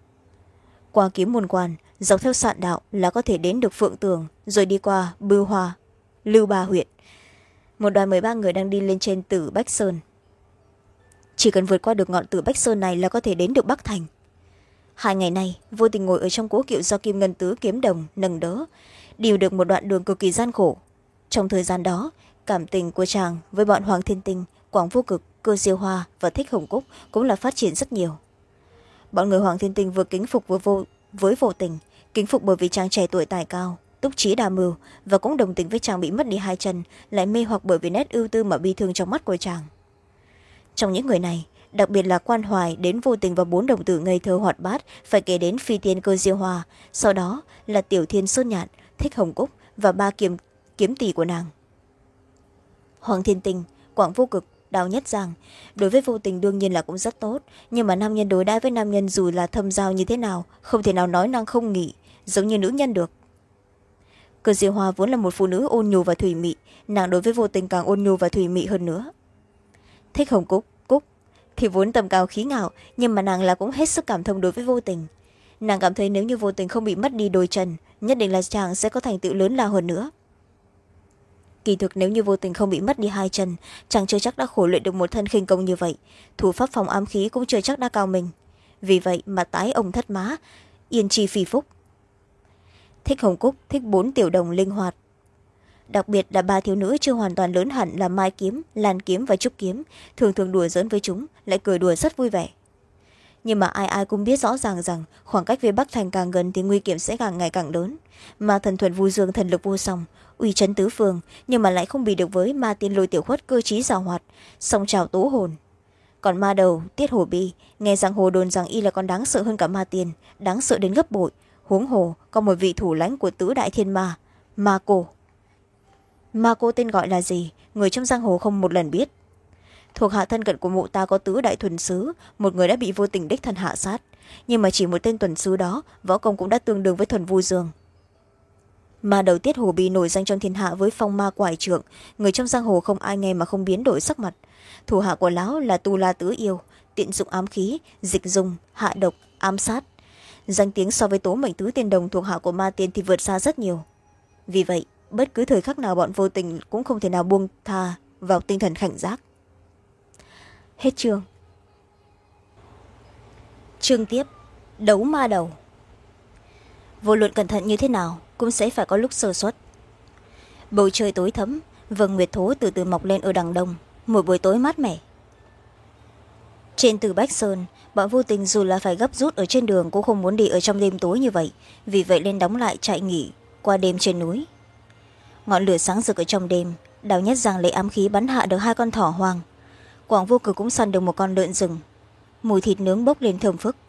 Qua kiếm môn quan, dọc theo sạn đạo là có thể đến được Phượng Tường, rồi đi qua Bưu Hoa, Lưu Ba huyện. Một đoàn mười ba người đang đi lên trên Tử Bách Sơn. Chỉ cần vượt qua được ngọn Tử Bách Sơn này là có thể đến được Bắc Thành. Hai ngày nay Vô Tình ngồi ở trong cố kiệu do Kim Ngân Tứ kiếm đồng nâng đỡ, điều được một đoạn đường cực kỳ gian khổ. Trong thời gian đó, cảm tình của chàng với bọn Hoàng Thiên Tinh, Quảng Vô Cực, Cơ Diêu Hoa và Thích Hồng Cúc cũng là phát triển rất nhiều. Bọn người Hoàng Thiên Tinh vừa kính phục với vô, với Vô Tình, kính phục bởi vì chàng trẻ tuổi tài cao, túc trí đa mưu, và cũng đồng tình với chàng bị mất đi hai chân, lại mê hoặc bởi vì nét ưu tư mà bi thương trong mắt của chàng. Trong những người này, đặc biệt là Quan Hoài đến Vô Tình và bốn đồng tử ngây thơ hoạt bát, phải kể đến Phi Tiên Cơ Diêu Hoa, sau đó là Tiểu Thiên Sơn Nhạn, Thích Hồng Cúc và ba kiếm, kiếm tỷ của nàng. Hoàng Thiên Tinh, Quảng Vô Cực, Đào Nhất Giang đối với Vô Tình đương nhiên là cũng rất tốt, nhưng mà nam nhân đối đãi với nam nhân dù là thâm giao như thế nào, không thể nào nói năng không nghỉ, giống như nữ nhân được. Cơ Diêu Hoa vốn là một phụ nữ ôn nhu và thủy mị, nàng đối với Vô Tình càng ôn nhu và thủy mị hơn nữa. Thích Hồng Cúc, Cúc thì vốn tầm cao khí ngạo, nhưng mà nàng là cũng hết sức cảm thông đối với Vô Tình. Nàng cảm thấy nếu như Vô Tình không bị mất đi đôi chân, nhất định là chàng sẽ có thành tựu lớn lao hơn nữa. Kỳ thực nếu như Vô Tình không bị mất đi hai chân, chàng chưa chắc đã khổ luyện được một thân khinh công như vậy, thủ pháp phòng ám khí cũng chưa chắc đã cao mình. Vì vậy mà tái ông thất má, yên chi phi phúc. Thích Hồng Cúc thích bốn tiểu đồng linh hoạt. đặc biệt là ba thiếu nữ chưa hoàn toàn lớn hẳn là Mai Kiếm, Lan Kiếm và Trúc Kiếm, thường thường đùa giỡn với chúng, lại cười đùa rất vui vẻ. Nhưng mà ai ai cũng biết rõ ràng rằng khoảng cách với Bắc Thành càng gần thì nguy hiểm sẽ càng ngày càng lớn. Mà thần thuật vu dương thần lực vô song, uy chấn tứ phương, nhưng mà lại không bị được với ma tiên Lôi Tiểu Khuất cơ trí giàu hoạt, song trào tố hồn. Còn ma đầu Tiết Hổ Bi nghe giang hồ đồn rằng y là còn đáng sợ hơn cả ma tiên, đáng sợ đến gấp bội, huống hồ có một vị thủ lãnh của tứ đại thiên ma, Ma Cô. Ma Cô tên gọi là gì, người trong giang hồ không một lần biết. Thuộc hạ thân cận của mụ ta có tứ đại thuần sứ, một người đã bị vô tình đích thân hạ sát, nhưng mà chỉ một tên tuần sứ đó võ công cũng đã tương đương với thuần vu dương. Ma đầu Tiết Hồ Bi nổi danh trong thiên hạ với phong ma quải trượng, người trong giang hồ không ai nghe mà không biến đổi sắc mặt. Thủ hạ của lão là Tu La Tứ Yêu, tiện dụng ám khí, dịch dùng, hạ độc, ám sát. Danh tiếng so với Tố Mệnh Tứ Tiên Đồng thuộc hạ của ma tiên thì vượt xa rất nhiều. Vì vậy bất cứ thời khắc nào bọn vô tình cũng không thể nào buông tha vào tinh thần cảnh giác. Hết chương. Chương tiếp, đấu ma đầu. Vô luận cẩn thận như thế nào cũng sẽ phải có lúc sơ suất. Bầu trời tối thẫm, vầng nguyệt thố từ từ mọc lên ở đằng đông, một buổi tối mát mẻ. Trên Từ Bách Sơn, bọn vô tình dù là phải gấp rút ở trên đường cũng không muốn đi ở trong đêm tối như vậy, vì vậy lên đóng lại trại nghỉ qua đêm trên núi. Ngọn lửa sáng rực ở trong đêm, Đào Nhất Giang lấy ám khí bắn hạ được hai con thỏ hoang. Quảng Vô Cực cũng săn được một con lợn rừng, mùi thịt nướng bốc lên thơm phức.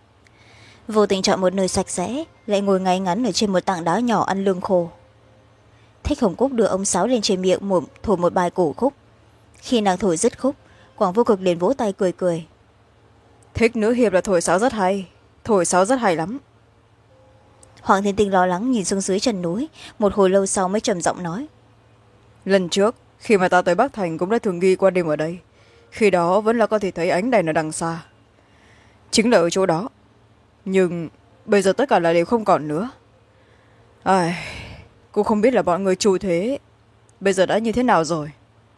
Vô tình chọn một nơi sạch sẽ, lại ngồi ngay ngắn ở trên một tảng đá nhỏ ăn lương khô. Thích Hồng Cúc đưa ông sáo lên trên miệng một, thổi một bài cổ khúc. Khi nàng thổi dứt khúc, Quảng Vô Cực liền vỗ tay cười cười. Thích nữ hiệp là thổi sáo rất hay, thổi sáo rất hay lắm. Hoàng Thiên Tinh lo lắng nhìn xuống dưới chân núi, một hồi lâu sau mới trầm giọng nói. Lần trước khi mà ta tới Bắc Thành cũng đã thường ghi qua đêm ở đây, khi đó vẫn là có thể thấy ánh đèn ở đằng xa, chính là ở chỗ đó. Nhưng bây giờ tất cả là đều không còn nữa. Ai, cũng không biết là bọn người trù thế bây giờ đã như thế nào rồi.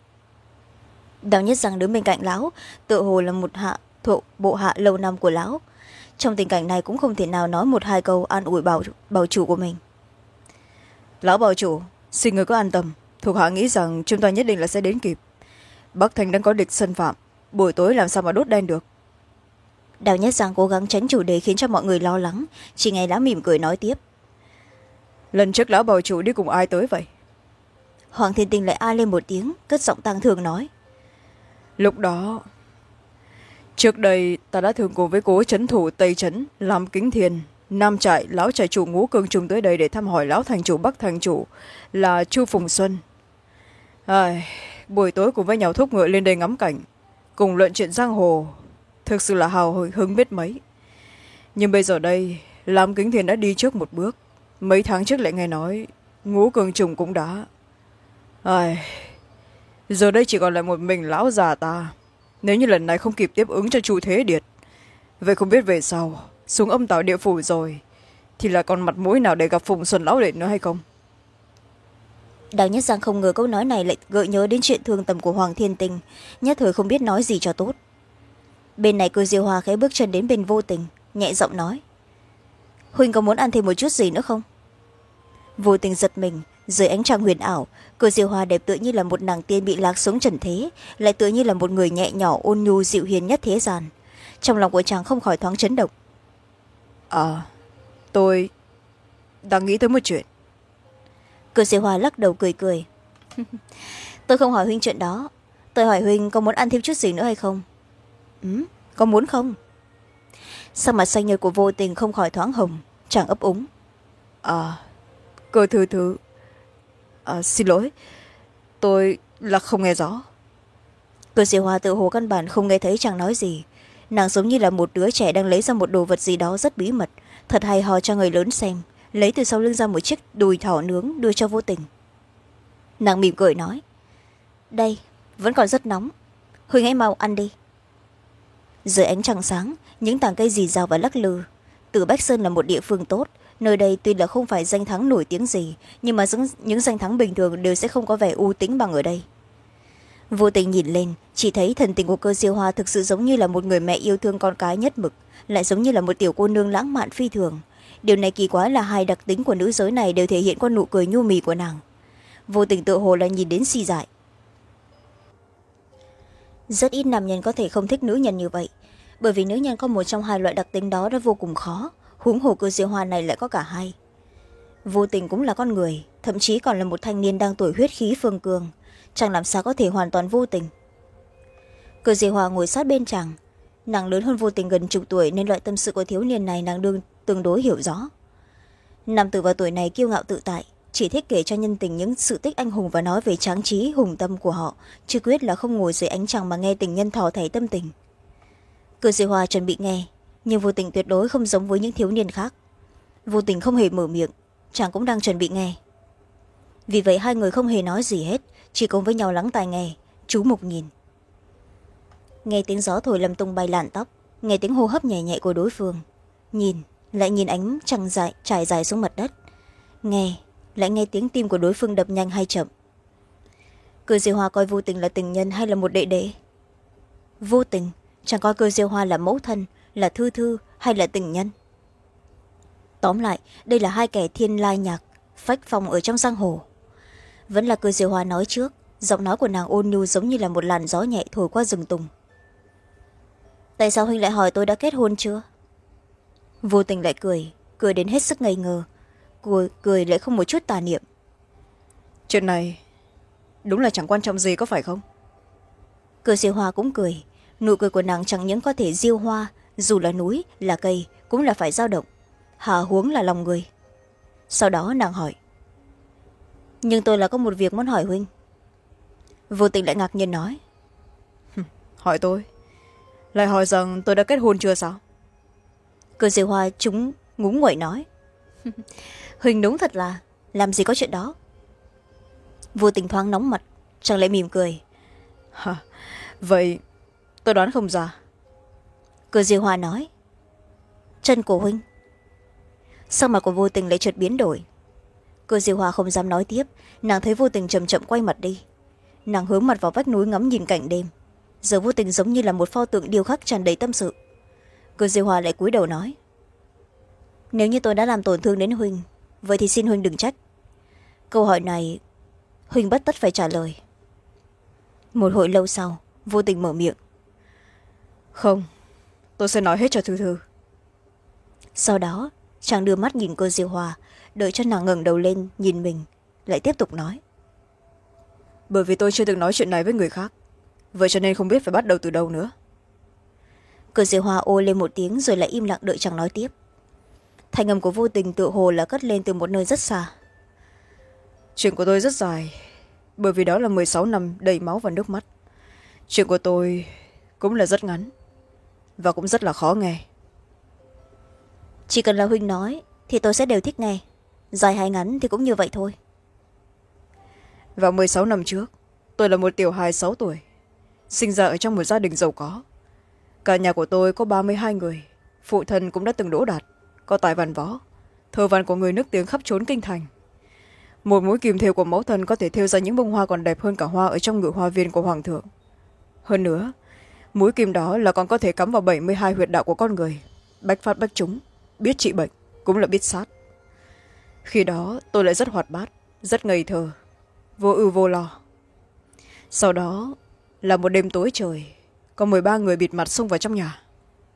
Đào Nhất Giang đứng bên cạnh lão, tựa hồ là một hạ thuộc bộ hạ lâu năm của lão. Trong tình cảnh này cũng không thể nào nói một hai câu an ủi bảo, bảo chủ của mình. Lão bảo chủ, xin người cứ an tâm, thuộc hạ nghĩ rằng chúng ta nhất định là sẽ đến kịp. Bắc Thành đang có địch xâm phạm, buổi tối làm sao mà đốt đèn được. Đào Nhất Giang cố gắng tránh chủ đề khiến cho mọi người lo lắng, chỉ nghe lão mỉm cười nói tiếp. Lần trước lão bảo chủ đi cùng ai tới vậy? Hoàng Thiên Tinh lại a lên một tiếng, cất giọng tang thương nói. Lúc đó trước đây ta đã thường cùng với cố trấn thủ Tây Trấn, Lam Kính Thiền, Nam Trại, lão trại chủ Ngũ Cương Trung tới đây để thăm hỏi lão thành chủ Bắc thành chủ là Chu Phùng Xuân. Ai, buổi tối cùng với nhau thúc ngựa lên đây ngắm cảnh, cùng luận chuyện giang hồ, thực sự là hào hứng biết mấy. Nhưng bây giờ đây Lam Kính Thiền đã đi trước một bước, mấy tháng trước lại nghe nói Ngũ Cương Trung cũng đã. Ai, giờ đây chỉ còn lại một mình lão già ta. Nếu như lần này không kịp tiếp ứng cho Chu Thế Điệt, vậy không biết về sau xuống âm tào địa phủ rồi thì là còn mặt mũi nào để gặp Phùng Xuân lão đệ nữa hay không. Đào Nhất Giang không ngờ câu nói này lại gợi nhớ đến chuyện thương tâm của Hoàng Thiên Tinh, nhất thời không biết nói gì cho tốt. Bên này Cơ Diêu Hoa khẽ bước chân đến bên Vô Tình, nhẹ giọng nói. Huynh có muốn ăn thêm một chút gì nữa không? Vô Tình giật mình, dưới ánh trăng huyền ảo, Cơ Diêu Hoa đẹp tựa như là một nàng tiên bị lạc xuống trần thế, lại tựa như là một người nhẹ nhỏ ôn nhu dịu hiền nhất thế gian. Trong lòng của chàng không khỏi thoáng chấn động. À, tôi đang nghĩ tới một chuyện. Cơ Diêu Hoa lắc đầu cười cười. Tôi không hỏi huynh chuyện đó, tôi hỏi huynh có muốn ăn thêm chút gì nữa hay không? Ừ, có muốn không? Sắc mặt xanh nhợt của Vô Tình không khỏi thoáng hồng, chàng ấp úng. À, Cơ thư thư, à, xin lỗi, tôi là không nghe rõ. Cơ Diêu Hoa tự hồ căn bản không nghe thấy chàng nói gì. Nàng giống như là một đứa trẻ đang lấy ra một đồ vật gì đó rất bí mật, thật hay ho cho người lớn xem, lấy từ sau lưng ra một chiếc đùi thỏ nướng đưa cho Vô Tình. Nàng mỉm cười nói. Đây, vẫn còn rất nóng, huynh hãy mau ăn đi. Dưới ánh trăng sáng, những tàng cây rì rào và lắc lư. Từ Bách Sơn là một địa phương tốt, nơi đây tuy là không phải danh thắng nổi tiếng gì, nhưng mà những danh thắng bình thường đều sẽ không có vẻ u tính bằng ở đây. Vô Tình nhìn lên, chỉ thấy thần tình của Cơ Diêu Hoa thực sự giống như là một người mẹ yêu thương con cái nhất mực, lại giống như là một tiểu cô nương lãng mạn phi thường. Điều này kỳ quái là hai đặc tính của nữ giới này đều thể hiện qua nụ cười nhu mì của nàng. vô tình tự hồ là nhìn đến si dại. Rất ít nam nhân có thể không thích nữ nhân như vậy, bởi vì nữ nhân có một trong hai loại đặc tính đó đã vô cùng khó, huống hồ Cơ Diêu Hoa này lại có cả hai. Vô tình cũng là con người, thậm chí còn là một thanh niên đang tuổi huyết khí phương cường, chẳng làm sao có thể hoàn toàn vô tình. Cơ Diêu Hoa ngồi sát bên chàng, nàng lớn hơn vô tình gần chục tuổi nên loại tâm sự của thiếu niên này nàng đương tương đối hiểu rõ. Nam tử vào tuổi này kiêu ngạo tự tại, chỉ thích kể cho nhân tình những sự tích anh hùng và nói về tráng trí hùng tâm của họ, chứ quyết là không ngồi dưới ánh trăng mà nghe tình nhân thò thẻ tâm tình. Cơ Diêu Hoa chuẩn bị nghe, nhưng vô tình tuyệt đối không giống với những thiếu niên khác. Vô tình không hề mở miệng, chàng cũng đang chuẩn bị nghe. Vì vậy hai người không hề nói gì hết, chỉ cùng với nhau lắng tai nghe, chú mục nhìn. Nghe tiếng gió thổi lầm tung bay làn tóc, nghe tiếng hô hấp nhẹ nhẹ của đối phương, nhìn lại nhìn ánh trăng dài trải dài xuống mặt đất, nghe lại nghe tiếng tim của đối phương đập nhanh hay chậm. Cơ Diêu Hoa coi vô tình là tình nhân hay là một đệ đệ? Vô tình chẳng coi Cơ Diêu Hoa là mẫu thân, là thư thư hay là tình nhân. Tóm lại đây là hai kẻ thiên lai nhạc phách phong ở trong giang hồ. Vẫn là Cơ Diêu Hoa nói trước, giọng nói của nàng ôn nhu giống như là một làn gió nhẹ thổi qua rừng tùng. Tại sao huynh lại hỏi tôi đã kết hôn chưa? Vô tình lại cười, cười đến hết sức ngây ngơ, cười, cười lại không một chút tà niệm. Chuyện này đúng là chẳng quan trọng gì có phải không? Cơ Diêu Hoa cũng cười, nụ cười của nàng chẳng những có thể diêu hoa, dù là núi là cây cũng là phải dao động, hà huống là lòng người. Sau đó nàng hỏi, nhưng tôi là có một việc muốn hỏi huynh. Vô tình lại ngạc nhiên nói, hỏi tôi lại hỏi rằng tôi đã kết hôn chưa sao? Cơ Diêu Hoa chúng ngúng nguẩy nói, huynh đúng thật là làm gì có chuyện đó. Vô tình thoáng nóng mặt, chàng lại mỉm cười, Hả? Vậy tôi đoán không ra. Cơ Diêu Hoa nói, chân của huynh. Sắc mặt của vô tình lại chợt biến đổi. Cơ Diêu Hoa không dám nói tiếp, nàng thấy vô tình chậm chậm quay mặt đi. Nàng hướng mặt vào vách núi ngắm nhìn cảnh đêm, giờ vô tình giống như là một pho tượng điêu khắc tràn đầy tâm sự. Cơ Diêu Hoa lại cúi đầu nói, nếu như tôi đã làm tổn thương đến huynh, vậy thì xin huynh đừng trách. Câu hỏi này huynh bất tất phải trả lời. Một hồi lâu sau, vô tình mở miệng, không, tôi sẽ nói hết cho Thư Thư. Sau đó chàng đưa mắt nhìn Cơ Diêu Hoa, đợi cho nàng ngẩng đầu lên nhìn mình, lại tiếp tục nói, bởi vì tôi chưa từng nói chuyện này với người khác, vậy cho nên không biết phải bắt đầu từ đâu nữa. Cơ Diêu Hoa ô lên một tiếng rồi lại im lặng đợi chàng nói tiếp. Thanh âm của vô tình tựa hồ là cất lên từ một nơi rất xa. Chuyện của tôi rất dài, bởi vì đó là mười sáu năm đầy máu và nước mắt. Chuyện của tôi cũng là rất ngắn và cũng rất là khó nghe. Chỉ cần là huynh nói thì tôi sẽ đều thích nghe, dài hay ngắn thì cũng như vậy thôi. Vào mười sáu năm trước, tôi là một tiểu hài sáu tuổi, sinh ra ở trong một gia đình giàu có. Cả nhà của tôi có ba mươi hai người, phụ thân cũng đã từng đỗ đạt, có tài văn võ, thơ văn của người nước tiếng khắp trốn kinh thành. Một mũi kim thêu của mẫu thân có thể thêu ra những bông hoa còn đẹp hơn cả hoa ở trong ngự hoa viên của hoàng thượng. Hơn nữa, mũi kim đó là còn có thể cắm vào bảy mươi hai huyệt đạo của con người, bách phát bách trúng, biết trị bệnh cũng là biết sát. Khi đó tôi lại rất hoạt bát, rất ngây thơ, vô ưu vô lo. Sau đó là một đêm tối trời, có mười ba người bịt mặt xông vào trong nhà.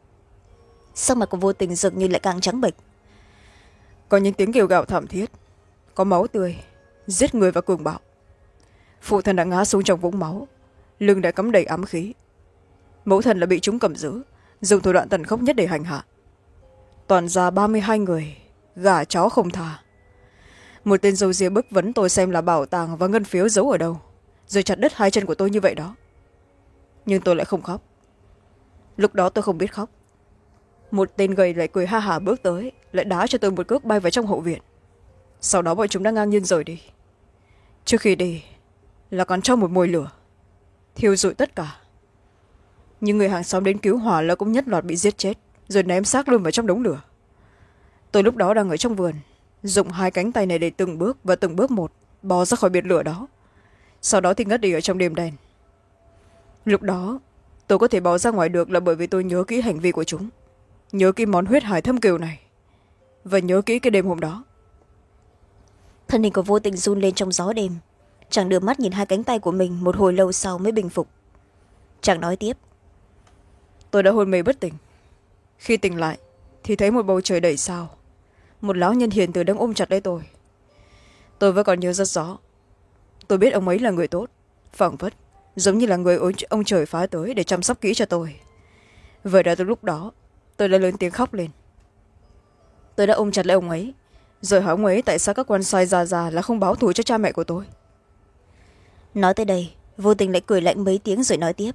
Sắc mặt của vô tình dường như lại càng trắng bệch. Có những tiếng kêu gào thảm thiết, có máu tươi, giết người và cường bạo. Phụ thân đã ngã xuống trong vũng máu, lưng đã cắm đầy ám khí. Mẫu thân là bị chúng cầm giữ, dùng thủ đoạn tàn khốc nhất để hành hạ. Toàn ra ba mươi hai người, gà chó không tha. Một tên râu ria bức vấn tôi xem là bảo tàng và ngân phiếu giấu ở đâu, rồi chặt đứt hai chân của tôi như vậy đó. Nhưng tôi lại không khóc. Lúc đó tôi không biết khóc. Một tên gầy lại cười ha hả bước tới, lại đá cho tôi một cước bay vào trong hậu viện. Sau đó bọn chúng đã ngang nhiên rời đi. Trước khi đi là còn cho một mồi lửa, thiêu rụi tất cả. Nhưng người hàng xóm đến cứu hỏa là cũng nhất loạt bị giết chết, rồi ném xác luôn vào trong đống lửa. Tôi lúc đó đang ở trong vườn, dùng hai cánh tay này để từng bước và từng bước một bò ra khỏi biển lửa đó. Sau đó thì ngất đi ở trong đêm đen. Lúc đó tôi có thể bò ra ngoài được là bởi vì tôi nhớ kỹ hành vi của chúng, nhớ kỹ món huyết hải thâm cừu này, và nhớ kỹ cái đêm hôm đó. Thân hình của vô tình run lên trong gió đêm. chàng đưa mắt nhìn hai cánh tay của mình một hồi lâu sau mới bình phục. Chàng nói tiếp. Tôi đã hôn mê bất tỉnh. Khi tỉnh lại thì thấy một bầu trời đầy sao. Một lão nhân hiền từ đang ôm chặt lấy tôi. Tôi vẫn còn nhớ rất rõ. Tôi biết ông ấy là người tốt, phảng phất giống như là người ông trời phái tới để chăm sóc kỹ cho tôi. Vậy đã từ lúc đó tôi đã lớn tiếng khóc lên. Tôi đã ôm chặt lấy ông ấy, rồi hỏi ông ấy tại sao các quan sai già già là không báo thù cho cha mẹ của tôi. Nói tới đây Vô Tình lại cười lạnh mấy tiếng rồi nói tiếp.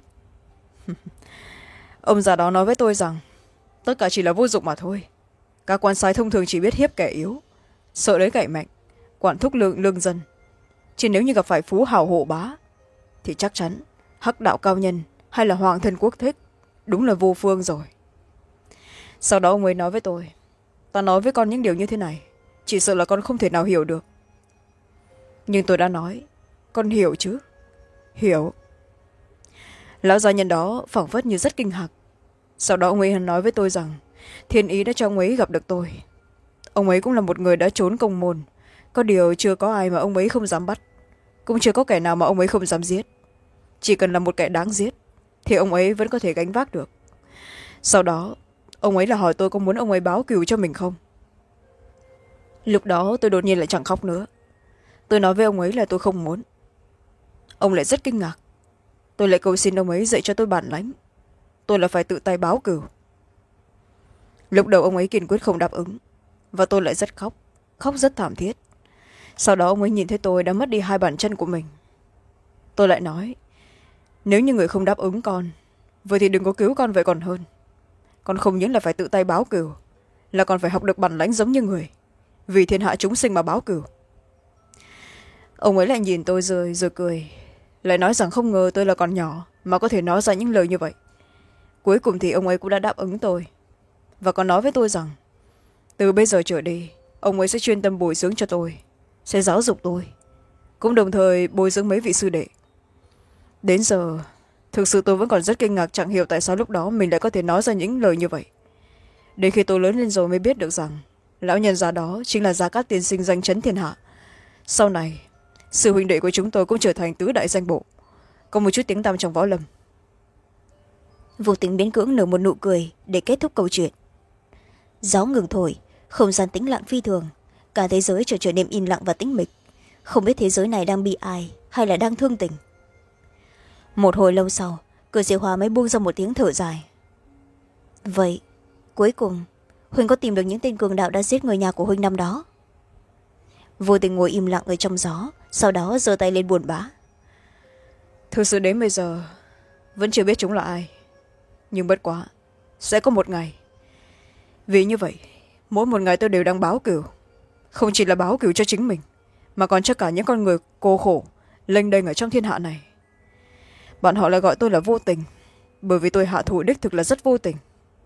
Ông già đó nói với tôi rằng tất cả chỉ là vô dụng mà thôi. Các quan sai thông thường chỉ biết hiếp kẻ yếu, sợ lấy kẻ mạnh, quản thúc lương, lương dân. Chỉ nếu như gặp phải phú hào hộ bá thì chắc chắn hắc đạo cao nhân hay là hoàng thân quốc thích đúng là vô phương rồi. Sau đó ông ấy nói với tôi, ta nói với con những điều như thế này chỉ sợ là con không thể nào hiểu được. Nhưng tôi đã nói, con hiểu chứ? Hiểu. Lão gia nhân đó phảng phất như rất kinh ngạc. Sau đó ông ấy nói với tôi rằng thiên ý đã cho ông ấy gặp được tôi. Ông ấy cũng là một người đã trốn công môn, có điều chưa có ai mà ông ấy không dám bắt, cũng chưa có kẻ nào mà ông ấy không dám giết. Chỉ cần là một kẻ đáng giết thì ông ấy vẫn có thể gánh vác được. Sau đó ông ấy là hỏi tôi có muốn ông ấy báo cừu cho mình không. Lúc đó tôi đột nhiên lại chẳng khóc nữa. Tôi nói với ông ấy là tôi không muốn. Ông lại rất kinh ngạc. Tôi lại cầu xin ông ấy dạy cho tôi bản lãnh. Tôi là phải tự tay báo cừu. Lúc đầu ông ấy kiên quyết không đáp ứng, và tôi lại rất khóc, khóc rất thảm thiết. Sau đó ông ấy nhìn thấy tôi đã mất đi hai bàn chân của mình. Tôi lại nói, nếu như người không đáp ứng con, vậy thì đừng có cứu con vậy còn hơn. Con không những là phải tự tay báo cừu, là còn phải học được bản lãnh giống như người, vì thiên hạ chúng sinh mà báo cừu. Ông ấy lại nhìn tôi rồi rồi cười, lại nói rằng không ngờ tôi là còn nhỏ mà có thể nói ra những lời như vậy. Cuối cùng thì ông ấy cũng đã đáp ứng tôi, và còn nói với tôi rằng từ bây giờ trở đi ông ấy sẽ chuyên tâm bồi dưỡng cho tôi, sẽ giáo dục tôi, cũng đồng thời bồi dưỡng mấy vị sư đệ. Đến giờ thực sự tôi vẫn còn rất kinh ngạc, chẳng hiểu tại sao lúc đó mình lại có thể nói ra những lời như vậy. Đến khi tôi lớn lên rồi mới biết được rằng lão nhân già đó chính là Gia Cát tiên sinh danh chấn thiên hạ. Sau này sư huynh đệ của chúng tôi cũng trở thành tứ đại danh bộ, có một chút tiếng tăm trong võ lâm. Vô Tình biến cưỡng nở một nụ cười để kết thúc câu chuyện. Gió ngừng thổi, không gian tĩnh lặng phi thường, cả thế giới trở trở nên im lặng và tĩnh mịch. Không biết thế giới này đang bị ai hay là đang thương tình. Một hồi lâu sau, Cửa Diệu Hòa mới buông ra một tiếng thở dài. Vậy cuối cùng Huynh có tìm được những tên cường đạo đã giết người nhà của Huynh năm đó? Vô Tình ngồi im lặng ở trong gió, sau đó giơ tay lên buồn bã. Thực sự đến bây giờ vẫn chưa biết chúng là ai, nhưng bất quá sẽ có một ngày. Vì như vậy mỗi một ngày tôi đều đang báo cừu, không chỉ là báo cừu cho chính mình mà còn cho cả những con người cô khổ lênh đênh ở trong thiên hạ này. Bọn họ lại gọi tôi là vô tình, bởi vì tôi hạ thủ đích thực là rất vô tình.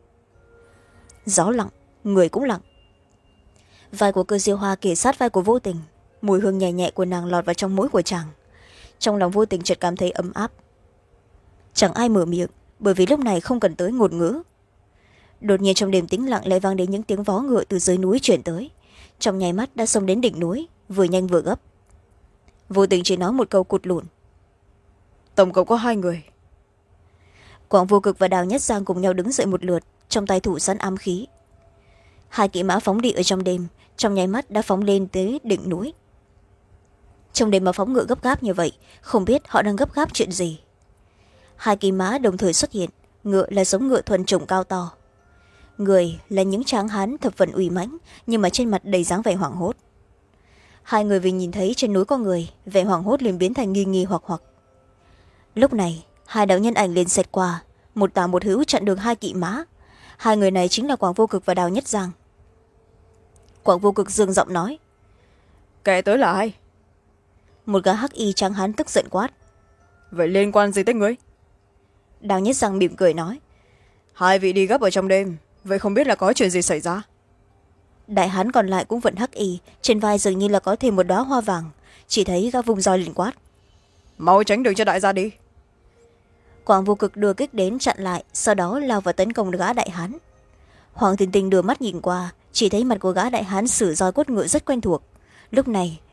Gió lặng, người cũng lặng. Vai của Cơ Diêu Hoa kề sát vai của Vô Tình, mùi hương nhẹ nhẹ của nàng lọt vào trong mũi của chàng. Trong lòng Vô Tình chợt cảm thấy ấm áp. Chẳng ai mở miệng, bởi vì lúc này không cần tới ngôn ngữ. Đột nhiên trong đêm tĩnh lặng lại vang đến những tiếng vó ngựa từ dưới núi chuyển tới, trong nháy mắt đã xông đến đỉnh núi, vừa nhanh vừa gấp. Vô Tình chỉ nói một câu cụt lủn. Tổng cộng có hai người. Quảng Vô Cực và Đào Nhất Giang cùng nhau đứng dậy một lượt, trong tay thủ sẵn ám khí. Hai kỵ mã phóng đi ở trong đêm, trong nháy mắt đã phóng lên tới đỉnh núi. Trong đêm mà phóng ngựa gấp gáp như vậy, không biết họ đang gấp gáp chuyện gì. Hai kỵ mã đồng thời xuất hiện, ngựa là giống ngựa thuần chủng cao to, người là những tráng hán thập phần uy mãnh, nhưng mà trên mặt đầy dáng vẻ hoảng hốt. Hai người vì nhìn thấy trên núi có người, vẻ hoảng hốt liền biến thành nghi nghi hoặc hoặc. Lúc này hai đạo nhân ảnh liền xẹt qua, một tả một hữu chặn đường hai kỵ mã. Hai người này chính là Quảng Vô Cực và Đào Nhất Giang. Quảng Vô Cực dương giọng nói. Kẻ tới là ai? Một gã hắc y tráng hán tức giận quát. Vậy liên quan gì tới ngươi? Đào Nhất Giang mỉm cười nói. Hai vị đi gấp ở trong đêm, vậy không biết là có chuyện gì xảy ra? Đại hán còn lại cũng vẫn hắc y, trên vai dường như là có thêm một đóa hoa vàng, chỉ thấy gã vùng roi liền quát. Mau tránh đường cho đại gia đi. Quảng Vô Cực đưa kích đến chặn lại, sau đó lao vào tấn công gã đại hán. Hoàng Tình Tình đưa mắt nhìn qua, chỉ thấy mặt của gã đại hán sử roi cốt ngựa rất quen thuộc. Lúc này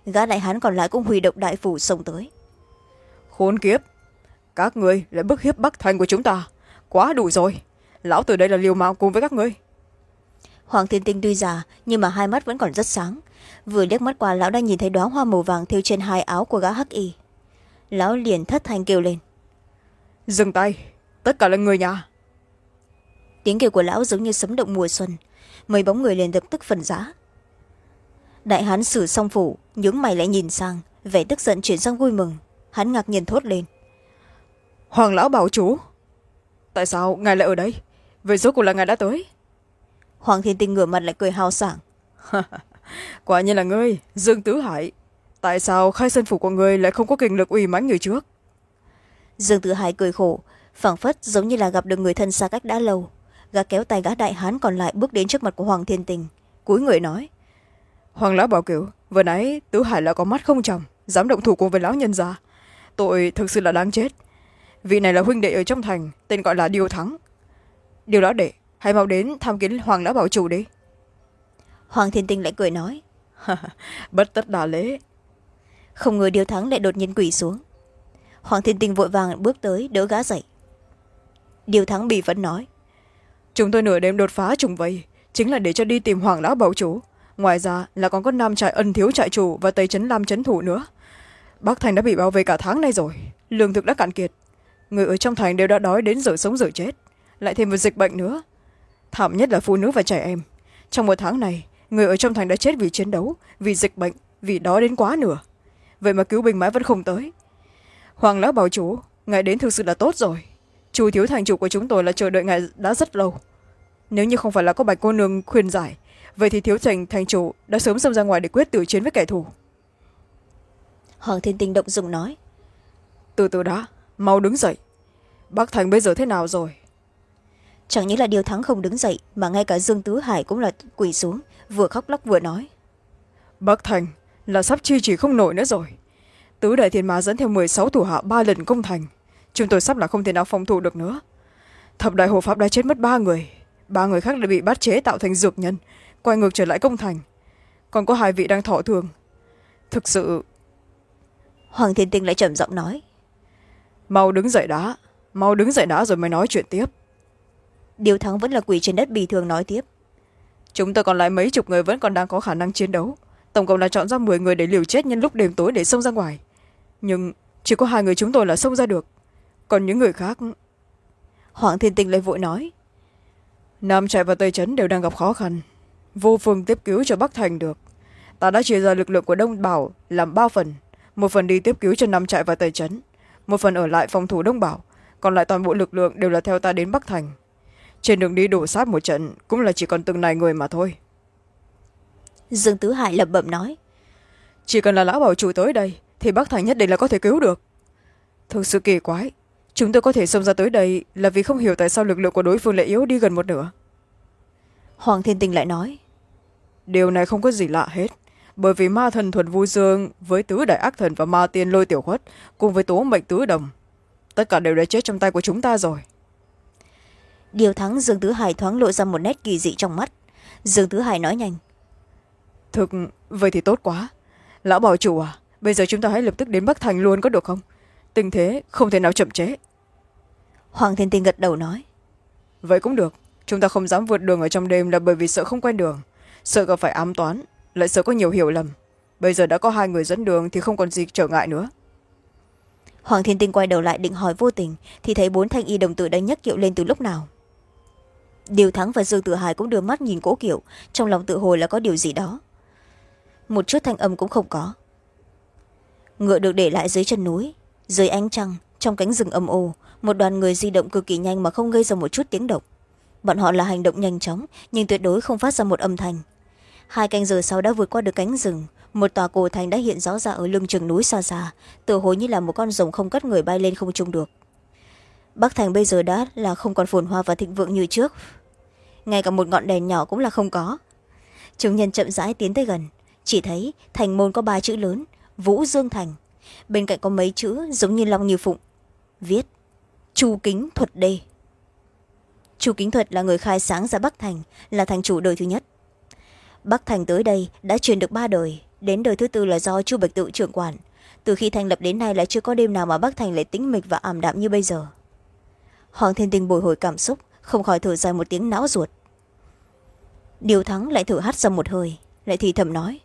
gã đại hán còn lại cũng huy động đại phủ xông tới. Khốn kiếp, các ngươi lại bức hiếp Bắc Thành của chúng ta, quá đủ rồi. Lão tử đây là liều mạng cùng với các ngươi. Hoàng Thiên Tinh tuy già nhưng mà hai mắt vẫn còn rất sáng, vừa liếc mắt qua lão đã nhìn thấy đóa hoa màu vàng thêu trên hai áo của gã hắc y. Lão liền thất thanh kêu lên: dừng tay, tất cả là người nhà. Tiếng kêu của lão giống như sấm động mùa xuân, mấy bóng người liền lập tức phân rã. Đại hán Sử Song Phủ nhướng mày lại nhìn sang, vẻ tức giận chuyển sang vui mừng. Hắn ngạc nhiên thốt lên: Hoàng lão bảo chủ, tại sao ngài lại ở đây? Vậy rốt cuộc là ngài đã tới? Hoàng Thiên Tinh ngửa mặt lại cười hào sảng: Quả nhiên là ngươi, Dương Tứ Hải. Tại sao khai sơn phủ của ngươi lại không có kinh lực uy mãnh như trước? Dương Tứ Hải cười khổ, phảng phất giống như là gặp được người thân xa cách đã lâu. Gã kéo tay gã đại hán còn lại bước đến trước mặt của Hoàng Thiên Tinh, cúi người nói: Hoàng lão bảo cửu, vừa nãy Tứ Hải là có mắt không tròng, dám động thủ cùng với lão nhân gia, tội thực sự là đáng chết. Vị này là huynh đệ ở trong thành, tên gọi là Điêu Thắng. Điều đó để hãy mau đến tham kiến Hoàng lão bảo chủ đi. Hoàng Thiên Tinh lại cười nói: Bất tất đà lễ. Không ngờ Điêu Thắng lại đột nhiên quỳ xuống. Hoàng Thiên Tinh vội vàng bước tới đỡ gã dậy. Điêu Thắng bỉ vẫn nói: Chúng tôi nửa đêm đột phá trùng vây chính là để cho đi tìm Hoàng lão bảo chủ, ngoài ra là còn có Nam trại Ân thiếu trại chủ và Tây trấn Lam trấn thủ nữa. Bắc thành đã bị bao vây cả tháng nay rồi, lương thực đã cạn kiệt, người ở trong thành đều đã đói đến giờ sống giờ chết, lại thêm một dịch bệnh nữa. Thảm nhất là phụ nữ và trẻ em. Trong một tháng này, người ở trong thành đã chết vì chiến đấu, vì dịch bệnh, vì đói đến quá nửa. Vậy mà cứu binh mãi vẫn không tới. Hoàng lão bảo chủ, ngài đến thực sự là tốt rồi. Chu thiếu thành chủ của chúng tôi là chờ đợi ngài đã rất lâu. Nếu như không phải là có Bạch cô nương khuyên giải, vậy thì thiếu thành thành chủ đã sớm xông ra ngoài để quyết tử chiến với kẻ thù. Hoàng Thiên Tinh động dung nói: Từ từ đã, mau đứng dậy. Bắc thành bây giờ thế nào rồi? Chẳng những là Điêu Thắng không đứng dậy, mà ngay cả Dương Tứ Hải cũng là quỳ xuống, vừa khóc lóc vừa nói: Bắc thành là sắp chi chỉ không nổi nữa rồi. Tứ đại thiên ma dẫn theo mười sáu thủ hạ ba lần công thành, chúng tôi sắp là không thể nào phòng thủ được nữa. Thập đại hộ pháp đã chết mất ba người, ba người khác đã bị bắt chế tạo thành dược nhân, quay ngược trở lại công thành, còn có hai vị đang thọ thương. Thực sự... Hoàng Thiên Tinh lại trầm giọng nói: Mau đứng dậy đã, mau đứng dậy đã rồi mới nói chuyện tiếp. Điêu Thắng vẫn là quỳ trên đất bì thường nói tiếp: Chúng tôi còn lại mấy chục người vẫn còn đang có khả năng chiến đấu, tổng cộng là chọn ra mười người để liều chết nhân lúc đêm tối để xông ra ngoài, nhưng chỉ có hai người chúng tôi là xông ra được, còn những người khác... Hoàng Thiên Tinh lại vội nói: Nam trại và Tây trấn đều đang gặp khó khăn, vô phương tiếp cứu cho Bắc thành được. Ta đã chia ra lực lượng của Đông Bảo làm ba phần, một phần đi tiếp cứu cho Nam trại và Tây trấn, một phần ở lại phòng thủ Đông Bảo, còn lại toàn bộ lực lượng đều là theo ta đến Bắc thành. Trên đường đi đổ sát một trận cũng là chỉ còn từng này người mà thôi. Dương Tứ Hải lẩm bẩm nói: Chỉ cần là lão bảo chủ tới đây thì Bắc thành nhất định là có thể cứu được. Thực sự kỳ quái, chúng tôi có thể xông ra tới đây là vì không hiểu tại sao lực lượng của đối phương lại yếu đi gần một nửa. Hoàng Thiên Tinh lại nói: Điều này không có gì lạ hết, bởi vì ma thần Thuần Vu Dương với tứ đại ác thần và ma tiên Lôi Tiểu Khuất cùng với tố mệnh tứ đồng, tất cả đều đã chết trong tay của chúng ta rồi. Điêu Thắng Dương Tứ Hải thoáng lộ ra một nét kỳ dị trong mắt. Dương Tứ Hải nói nhanh: Thực vậy thì tốt quá. Lão bảo chủ à, bây giờ chúng ta hãy lập tức đến Bắc thành luôn có được không? Tình thế không thể nào chậm trễ. Hoàng Thiên Tinh gật đầu nói: Vậy cũng được. Chúng ta không dám vượt đường ở trong đêm là bởi vì sợ không quen đường, sợ gặp phải ám toán, lại sợ có nhiều hiểu lầm. Bây giờ đã có hai người dẫn đường thì không còn gì trở ngại nữa. Hoàng Thiên Tinh quay đầu lại định hỏi Vô Tình thì thấy bốn thanh y đồng tử đã nhấc kiệu lên từ lúc nào. Điêu Thắng và Dương Tử Hải cũng đưa mắt nhìn cỗ kiệu, trong lòng tự hồi là có điều gì đó. Một chút thanh âm cũng không có. Ngựa được để lại dưới chân núi, dưới ánh trăng, trong cánh rừng âm ô, một đoàn người di động cực kỳ nhanh mà không gây ra một chút tiếng động. Bọn họ là hành động nhanh chóng nhưng tuyệt đối không phát ra một âm thanh. Hai canh giờ sau đã vượt qua được cánh rừng, một tòa cổ thành đã hiện rõ ra ở lưng chừng núi xa xa, tựa hồ như là một con rồng không cất người bay lên không trung được. Bắc thành bây giờ đã là không còn phồn hoa và thịnh vượng như trước, ngay cả một ngọn đèn nhỏ cũng là không có. Chúng nhân chậm rãi tiến tới gần, chỉ thấy thành môn có ba chữ lớn: Vũ Dương Thành, bên cạnh có mấy chữ giống như long như phụng, viết Chu Kính Thuật Đê. Chu Kính Thuật là người khai sáng ra Bắc thành, là thành chủ đời thứ nhất. Bắc thành tới đây đã truyền được ba đời, đến đời thứ tư là do chu bạch tự trưởng quản. Từ khi thành lập đến nay là chưa có đêm nào mà bắc thành lại tĩnh mịch và ảm đạm như bây giờ. Hoàng Thiên Tinh bồi hồi cảm xúc, không khỏi thở dài một tiếng não ruột. Điều Thắng lại thở hắt ra một hơi, lại thì thầm nói: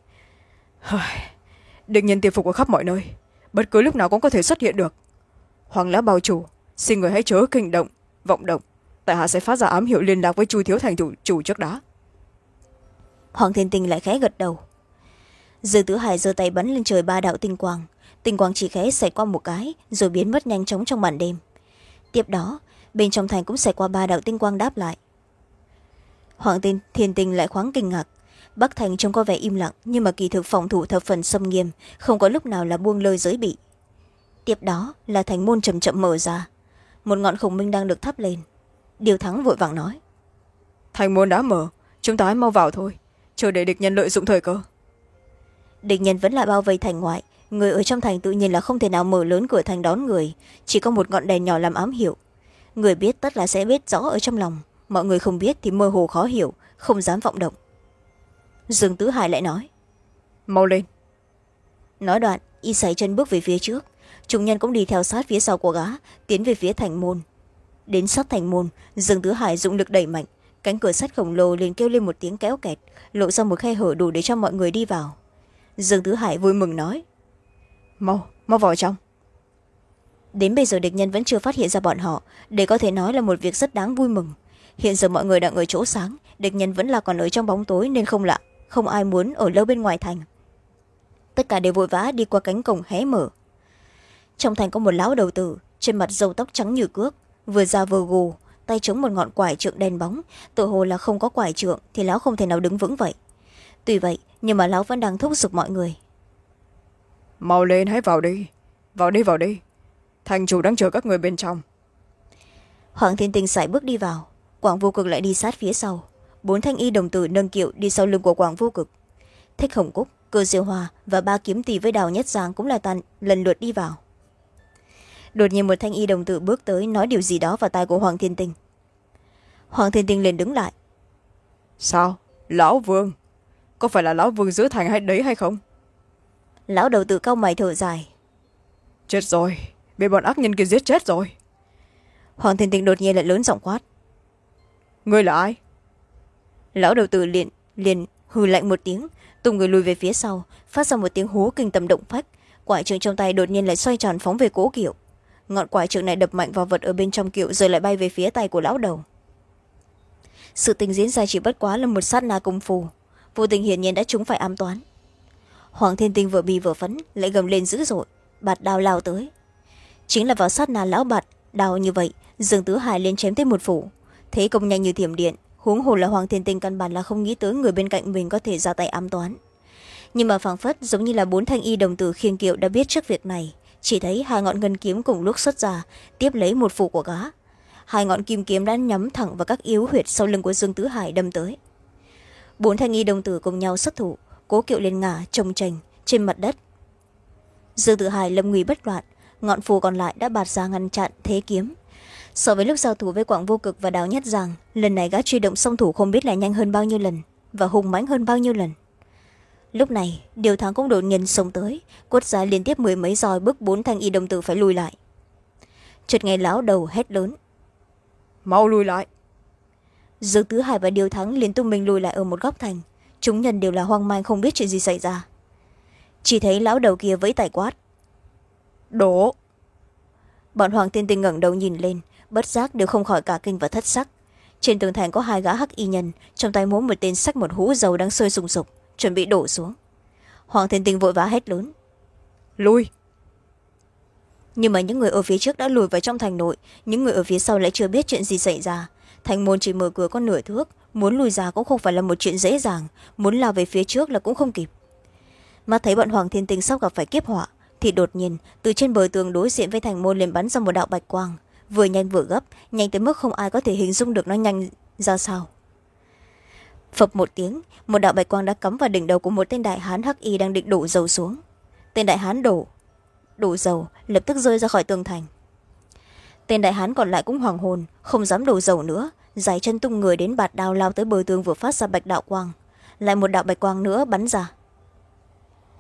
địch nhân tiềm phục ở khắp mọi nơi, bất cứ lúc nào cũng có thể xuất hiện được. Hoàng lão bào chủ, xin người hãy chớ kinh động vọng động, tại hạ sẽ phát ra ám hiệu liên lạc với chu thiếu thành chủ, chủ trước đã. Hoàng Thiên Tinh lại khẽ gật đầu. Dương Tứ Hải giơ tay bắn lên trời ba đạo tinh quang, tinh quang chỉ khẽ xẹt qua một cái rồi biến mất nhanh chóng trong màn đêm. Tiếp đó bên trong thành cũng xẹt qua ba đạo tinh quang đáp lại. Hoàng Thiên, Thiên Tinh lại khoáng kinh ngạc. Bắc thành trông có vẻ im lặng, nhưng mà kỳ thực phòng thủ thập phần xâm nghiêm, không có lúc nào là buông lơi giới bị. Tiếp đó là thành môn chậm chậm mở ra, một ngọn khổng minh đang được thắp lên. Điều Thắng vội vàng nói: thành môn đã mở, chúng ta hãy mau vào thôi, chờ để địch nhân lợi dụng thời cơ. Địch nhân vẫn là bao vây thành ngoại, người ở trong thành tự nhiên là không thể nào mở lớn cửa thành đón người, chỉ có một ngọn đèn nhỏ làm ám hiệu. Người biết tất là sẽ biết rõ ở trong lòng, mọi người không biết thì mơ hồ khó hiểu, không dám vọng động. Dương Tứ Hải lại nói: mau lên. Nói đoạn y sải chân bước về phía trước, chúng nhân cũng đi theo sát phía sau của gã, tiến về phía thành môn. Đến sát thành môn, Dương Tứ Hải dụng lực đẩy mạnh, cánh cửa sắt khổng lồ liền kêu lên một tiếng kéo kẹt, lộ ra một khe hở đủ để cho mọi người đi vào. Dương Tứ Hải vui mừng nói: mau mau vào trong. Đến bây giờ địch nhân vẫn chưa phát hiện ra bọn họ, để có thể nói là một việc rất đáng vui mừng. Hiện giờ mọi người đang ở chỗ sáng, địch nhân vẫn là còn ở trong bóng tối, nên không lạ không ai muốn ở lâu bên ngoài thành. Tất cả đều vội vã đi qua cánh cổng hé mở. Trong thành có một lão đầu tử, trên mặt râu tóc trắng như cước, vừa già vừa gù, tay chống một ngọn quải trượng đen bóng, tự hồ là không có quải trượng thì lão không thể nào đứng vững vậy. Tuy vậy nhưng mà lão vẫn đang thúc giục mọi người: mau lên, hãy vào đi, vào đi vào đi, thành chủ đang chờ các người bên trong. Hoàng Thiên Tinh sải bước đi vào, Quảng Vô Cực lại đi sát phía sau. Bốn thanh y đồng tử nâng kiệu đi sau lưng của Quảng Vô Cực. Thích Hồng Cúc, Cơ Diêu Hòa và ba kiếm tỳ với Đào Nhất Giang cũng là tàn lần lượt đi vào. Đột nhiên một thanh y đồng tử bước tới, nói điều gì đó vào tai của Hoàng Thiên Tinh. Hoàng Thiên Tinh liền đứng lại: sao, lão vương, có phải là lão vương giữ thành hay đấy hay không? Lão đầu tử cau mày thở dài: chết rồi, bị bọn ác nhân kia giết chết rồi. Hoàng Thiên Tinh đột nhiên lại lớn giọng quát: ngươi là ai? Lão đầu tử liền liền hừ lạnh một tiếng, tung người lùi về phía sau, phát ra một tiếng hú kinh tâm động phách. Quải trượng trong tay đột nhiên lại xoay tròn phóng về cố kiệu. Ngọn quải trượng này đập mạnh vào vật ở bên trong kiệu rồi lại bay về phía tay của lão đầu. Sự tình diễn ra chỉ bất quá là một sát na công phu, vô tình hiển nhiên đã trúng phải ám toán. Hoàng Thiên Tinh vừa bì vừa phấn, lại gầm lên dữ dội, bạt đao lao tới. Chính là vào sát na lão bạt đao như vậy, Dương Tứ Hải lên chém thêm một phủ, thế công nhanh như thiểm điện. Huống hồ là Hoàng Thiên Tinh căn bản là không nghĩ tới người bên cạnh mình có thể ra tay ám toán. Nhưng mà phảng phất giống như là bốn thanh y đồng tử khiêng kiệu đã biết trước việc này, chỉ thấy hai ngọn ngân kiếm cùng lúc xuất ra, tiếp lấy một phủ của gã. Hai ngọn kim kiếm đã nhắm thẳng vào các yếu huyệt sau lưng của Dương Tứ Hải đâm tới. Bốn thanh y đồng tử cùng nhau xuất thủ, cố kiệu lên ngả trồng trành trên mặt đất. Dương Tứ Hải lâm nguy bất loạn, ngọn phù còn lại đã bạt ra ngăn chặn thế kiếm. So với lúc giao thủ với Quảng Vô Cực và Đào Nhất Giang, lần này gã truy động song thủ không biết là nhanh hơn bao nhiêu lần và hùng mãnh hơn bao nhiêu lần. Lúc này Điều Thắng cũng đột nhiên xông tới, quất ra liên tiếp mười mấy roi bức bốn thanh y đồng tử phải lùi lại. Chợt nghe lão đầu hét lớn: mau lùi lại. Dương Tứ Hải và Điều Thắng liền tung mình lùi lại ở một góc thành. Chúng nhân đều là hoang mang không biết chuyện gì xảy ra. Chỉ thấy lão đầu kia vẫy tay quát: đổ. Bọn Hoàng Thiên Tinh ngẩng đầu nhìn lên, bất giác đều không khỏi cả kinh và thất sắc. Trên tường thành có hai gã hắc y nhân, trong tay múa một tên xách một hũ dầu đang sôi sùng sục, chuẩn bị đổ xuống. Hoàng Thiên Tinh vội vã hét lớn: lui. Nhưng mà những người ở phía trước đã lùi vào trong thành nội, những người ở phía sau lại chưa biết chuyện gì xảy ra. Thành môn chỉ mở cửa có nửa thước, muốn lùi ra cũng không phải là một chuyện dễ dàng, muốn lao về phía trước là cũng không kịp. Mắt thấy bọn Hoàng Thiên Tinh sắp gặp phải kiếp họa, thì đột nhiên từ trên bờ tường đối diện với thành môn liền bắn ra một đạo bạch quang, vừa nhanh vừa gấp, nhanh tới mức không ai có thể hình dung được nó nhanh ra sao. Phập một tiếng, một đạo bạch quang đã cắm vào đỉnh đầu của một tên đại hán hắc y đang định đổ dầu xuống. Tên đại hán đổ đổ dầu lập tức rơi ra khỏi tường thành. Tên đại hán còn lại cũng hoàng hồn, không dám đổ dầu nữa, giày chân tung người đến bạt đao lao tới bờ tường vừa phát ra bạch đạo quang. Lại một đạo bạch quang nữa bắn ra.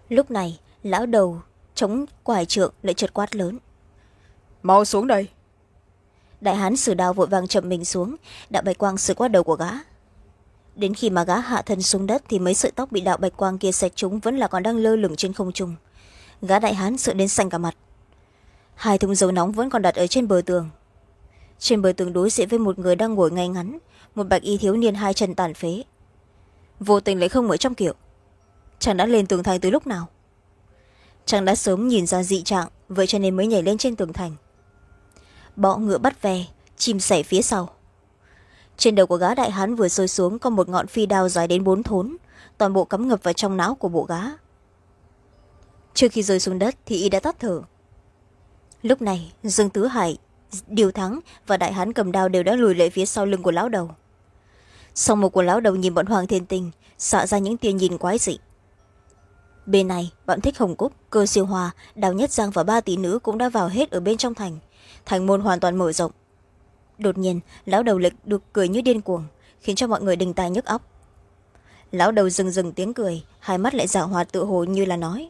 lúc này lão đầu chống quải trượng lại chợt quát lớn: mau xuống đây. đại hán sử đao vội vàng chậm mình xuống, đạo bạch quang sượt qua đầu của gã. đến khi mà gã hạ thân xuống đất thì mấy sợi tóc bị đạo bạch quang kia xẹt trúng vẫn là còn đang lơ lửng trên không trung. Gã đại hán sợ đến xanh cả mặt. Hai thùng dầu nóng vẫn còn đặt ở trên bờ tường. Trên bờ tường đối diện với một người đang ngồi ngay ngắn, một bạch y thiếu niên hai chân tàn phế. Vô tình lại không ở trong kiểu. Chàng đã lên tường thành từ lúc nào? Chàng đã sớm nhìn ra dị trạng, vậy cho nên mới nhảy lên trên tường thành. Bọ ngựa bắt ve, chim sẻ phía sau. Trên đầu của gã đại hán vừa rơi xuống có một ngọn phi đao dài đến bốn thốn, toàn bộ cắm ngập vào trong não của bộ gã. Trước khi rơi xuống đất thì y đã tắt thở. Lúc này Dương Tứ Hải, Điều Thắng và đại hán cầm đao đều đã lùi lại phía sau lưng của lão đầu. Song một của lão đầu nhìn bọn Hoàng Thiên Tinh, xạ ra những tia nhìn quái dị. Bên này bọn Thích Hồng Cúc, Cơ Siêu Hòa, Đào Nhất Giang và ba tỷ nữ cũng đã vào hết ở bên trong thành. Thành môn hoàn toàn mở rộng. Đột nhiên lão đầu lại được cười như điên cuồng, khiến cho mọi người đình tai nhức óc. Lão đầu dừng dừng tiếng cười, hai mắt lại giảo hoạt tự hồ như là nói: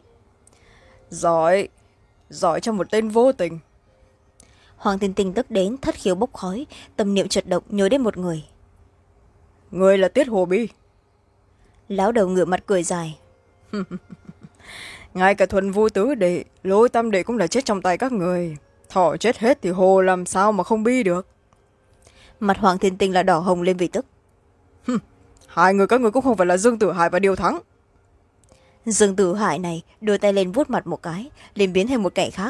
giỏi giỏi cho một tên vô tình. Hoàng Thiên Tinh tức đến thất khiếu bốc khói, tâm niệm chợt động nhớ đến một người. Người là Tiết Hồ Bi. Lão đầu ngửa mặt cười dài. Ngay cả Thuần Vu Tứ Đệ, Lôi Tam Đệ cũng là chết trong tay các người. Thỏ chết hết thì Hồ làm sao mà không bi được. Mặt Hoàng Thiên Tinh là đỏ hồng lên vì tức. Hai người các người cũng không phải là Dương Tử Hải và Điều Thắng. Dương Tử Hải này đưa tay lên vuốt mặt một cái, liền biến thành một kẻ khác.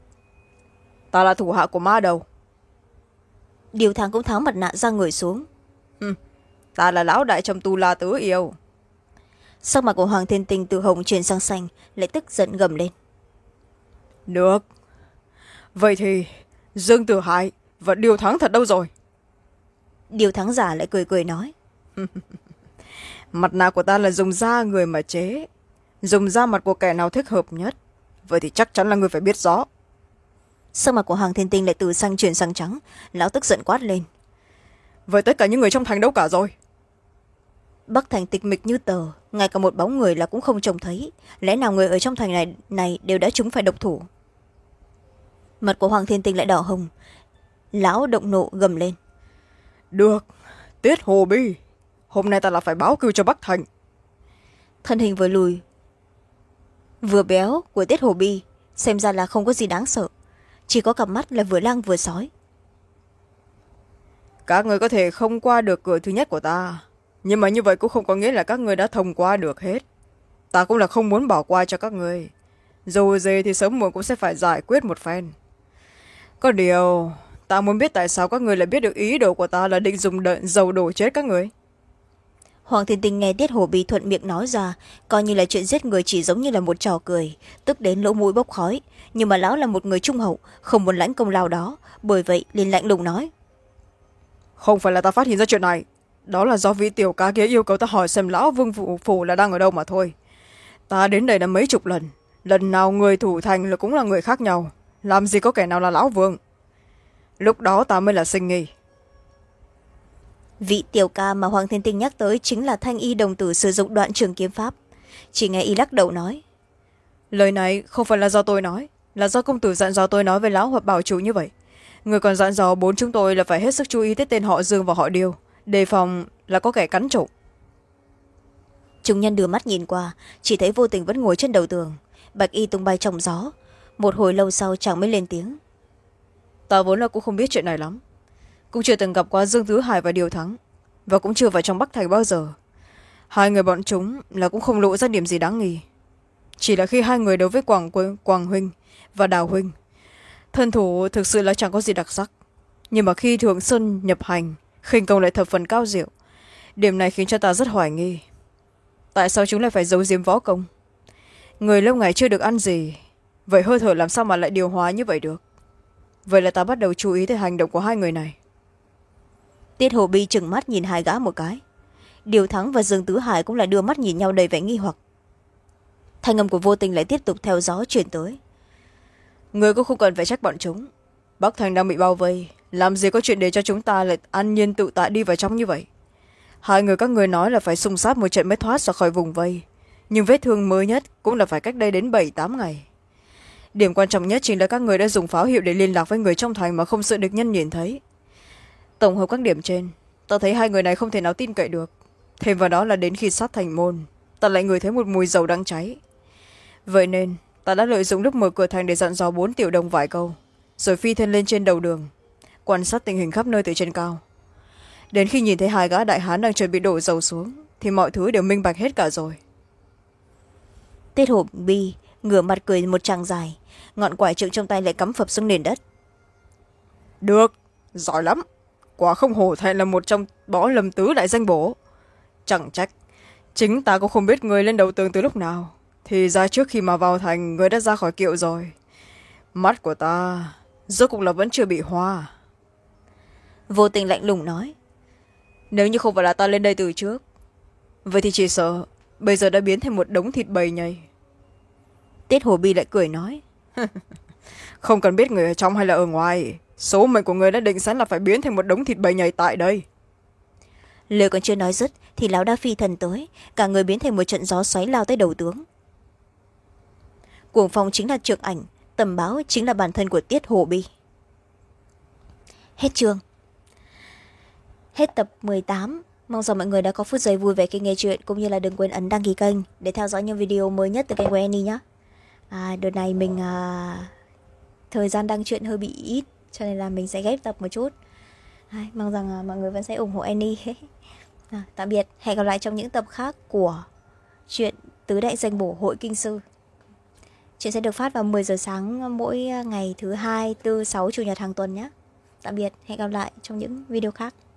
Ta là thủ hạ của ma đầu. Điều Thắng cũng tháo mặt nạ ra người xuống. Ta là lão đại trong Tu La Tứ Yêu. Sắc mặt của Hoàng Thiên Tinh từ hồng chuyển sang xanh, lại tức giận gầm lên. Được. Vậy thì Dương Tử Hải và Điều Thắng thật đâu rồi? Điều Thắng giả lại cười cười nói. Mặt nạ của ta là dùng da người mà chế, dùng da mặt của kẻ nào thích hợp nhất, vậy thì chắc chắn là người phải biết rõ. Sắc mặt của Hoàng Thiên Tinh lại từ xanh chuyển sang trắng, lão tức giận quát lên. Vậy tất cả những người trong thành đâu cả rồi? Bắc thành tịch mịch như tờ, ngay cả một bóng người là cũng không trông thấy, lẽ nào người ở trong thành này, này đều đã trúng phải độc thủ? Mặt của Hoàng Thiên Tinh lại đỏ hồng, lão động nộ gầm lên. Được, Tiết Hồ Bi, hôm nay ta là phải báo cưu cho Bắc thành. Thân hình vừa lùi vừa béo của Tiết Hồ Bi xem ra là không có gì đáng sợ, chỉ có cặp mắt là vừa lang vừa sói. Các người có thể không qua được cửa thứ nhất của ta, nhưng mà như vậy cũng không có nghĩa là các người đã thông qua được hết. Ta cũng là không muốn bỏ qua cho các người, dù gì thì sớm muộn cũng sẽ phải giải quyết một phen. Có điều ta muốn biết tại sao các người lại biết được ý đồ của ta là định dùng đợn dầu đổ chết các người. Hoàng Thiên Tinh nghe Tiết Hồ Bi thuận miệng nói ra, coi như là chuyện giết người chỉ giống như là một trò cười, tức đến lỗ mũi bốc khói. Nhưng mà lão là một người trung hậu, không muốn lãnh công lao đó, bởi vậy liền lạnh lùng nói. Không phải là ta phát hiện ra chuyện này, đó là do vị tiểu ca kia yêu cầu ta hỏi xem lão Vương Phủ, Phủ là đang ở đâu mà thôi. Ta đến đây đã mấy chục lần, lần nào người thủ thành là cũng là người khác nhau, làm gì có kẻ nào là lão Vương. Lúc đó ta mới là sinh nghi. Vị tiểu ca mà Hoàng Thiên Tinh nhắc tới chính là Thanh Y đồng tử sử dụng đoạn trường kiếm pháp. Chỉ nghe y lắc đầu nói. Lời này không phải là do tôi nói, là do công tử dặn dò tôi nói với lão hoặc bảo chủ như vậy. Người còn dặn dò bốn chúng tôi là phải hết sức chú ý tới tên họ Dương và họ Điều, đề phòng là có kẻ cắn trộm. Chúng nhân đưa mắt nhìn qua, chỉ thấy Vô Tình vẫn ngồi trên đầu tường, bạch y tung bay trong gió. Một hồi lâu sau chàng mới lên tiếng. Ta vốn là cũng không biết chuyện này lắm, cũng chưa từng gặp qua Dương Tứ Hải và Điều Thắng, và cũng chưa vào trong Bắc thành bao giờ. Hai người bọn chúng là cũng không lộ ra điểm gì đáng nghi, chỉ là khi hai người đấu với Quảng, Quảng Huynh và Đào Huynh, thân thủ thực sự là chẳng có gì đặc sắc, nhưng mà khi Thường Xuân nhập hành, khinh công lại thập phần cao diệu. Điểm này khiến cho ta rất hoài nghi, tại sao chúng lại phải giấu giếm võ công. Người lâu ngày chưa được ăn gì, vậy hơi thở làm sao mà lại điều hòa như vậy được. Vậy là ta bắt đầu chú ý tới hành động của hai người này. Tiết Hồ Bi trừng mắt nhìn hai gã một cái. Điều Thắng và Dương Tứ Hải cũng là đưa mắt nhìn nhau đầy vẻ nghi hoặc. Thanh âm của Vô Tình lại tiếp tục theo gió truyền tới. Người cũng không cần phải trách bọn chúng, Bắc thành đang bị bao vây, làm gì có chuyện để cho chúng ta lại an nhiên tự tại đi vào trong như vậy. Hai người các người nói là phải xung sát một trận mới thoát ra khỏi vùng vây, nhưng vết thương mới nhất cũng là phải cách đây đến bảy tám ngày. Điểm quan trọng nhất chính là các người đã dùng pháo hiệu để liên lạc với người trong thành mà không sợ địch nhân nhìn thấy. Tổng hợp các điểm trên, ta thấy hai người này không thể nào tin cậy được. Thêm vào đó là đến khi sát thành môn, ta lại ngửi thấy một mùi dầu đang cháy. Vậy nên ta đã lợi dụng lúc mở cửa thành để dặn dò bốn tiểu đồng vài câu, rồi phi thân lên trên đầu đường, quan sát tình hình khắp nơi từ trên cao. Đến khi nhìn thấy hai gã đại hán đang chuẩn bị đổ dầu xuống thì mọi thứ đều minh bạch hết cả rồi. Tiết Hổ Bi ngửa mặt cười một tràng dài, ngọn quải trượng trong tay lại cắm phập xuống nền đất. Được, giỏi lắm. Quả không hổ thẹn là một trong bõ lâm tứ đại danh bổ. Chẳng trách chính ta cũng không biết người lên đầu tường từ lúc nào, thì ra trước khi mà vào thành người đã ra khỏi kiệu rồi. Mắt của ta rốt cuộc là vẫn chưa bị hoa. Vô Tình lạnh lùng nói. Nếu như không phải là ta lên đây từ trước, vậy thì chỉ sợ bây giờ đã biến thành một đống thịt bầy nhầy. Tiết Hổ Bi lại cười nói. Không cần biết người ở trong hay là ở ngoài, số mệnh của người đã định sẵn là phải biến thành một đống thịt bầy nhầy tại đây. Lời còn chưa nói dứt thì lão đã phi thần tới, cả người biến thành một trận gió xoáy lao tới đầu tướng. Cuồng phong chính là trượng ảnh, tầm báo chính là bản thân của Tiết Hổ Bi. Hết chương. Hết tập mười tám. Mong rằng mọi người đã có phút giây vui vẻ khi nghe chuyện, cũng như là đừng quên ấn đăng ký kênh để theo dõi những video mới nhất từ kênh của Annie nhé. À, đợt này mình à, thời gian đăng chuyện hơi bị ít, cho nên là mình sẽ ghép tập một chút. À, mong rằng à, mọi người vẫn sẽ ủng hộ Annie. À, tạm biệt, hẹn gặp lại trong những tập khác của chuyện Tứ Đại Danh Bổ Hội Kinh Sư. Chuyện sẽ được phát vào mười giờ sáng mỗi ngày thứ hai, tư, sáu, chủ nhật hàng tuần nhé. Tạm biệt, hẹn gặp lại trong những video khác.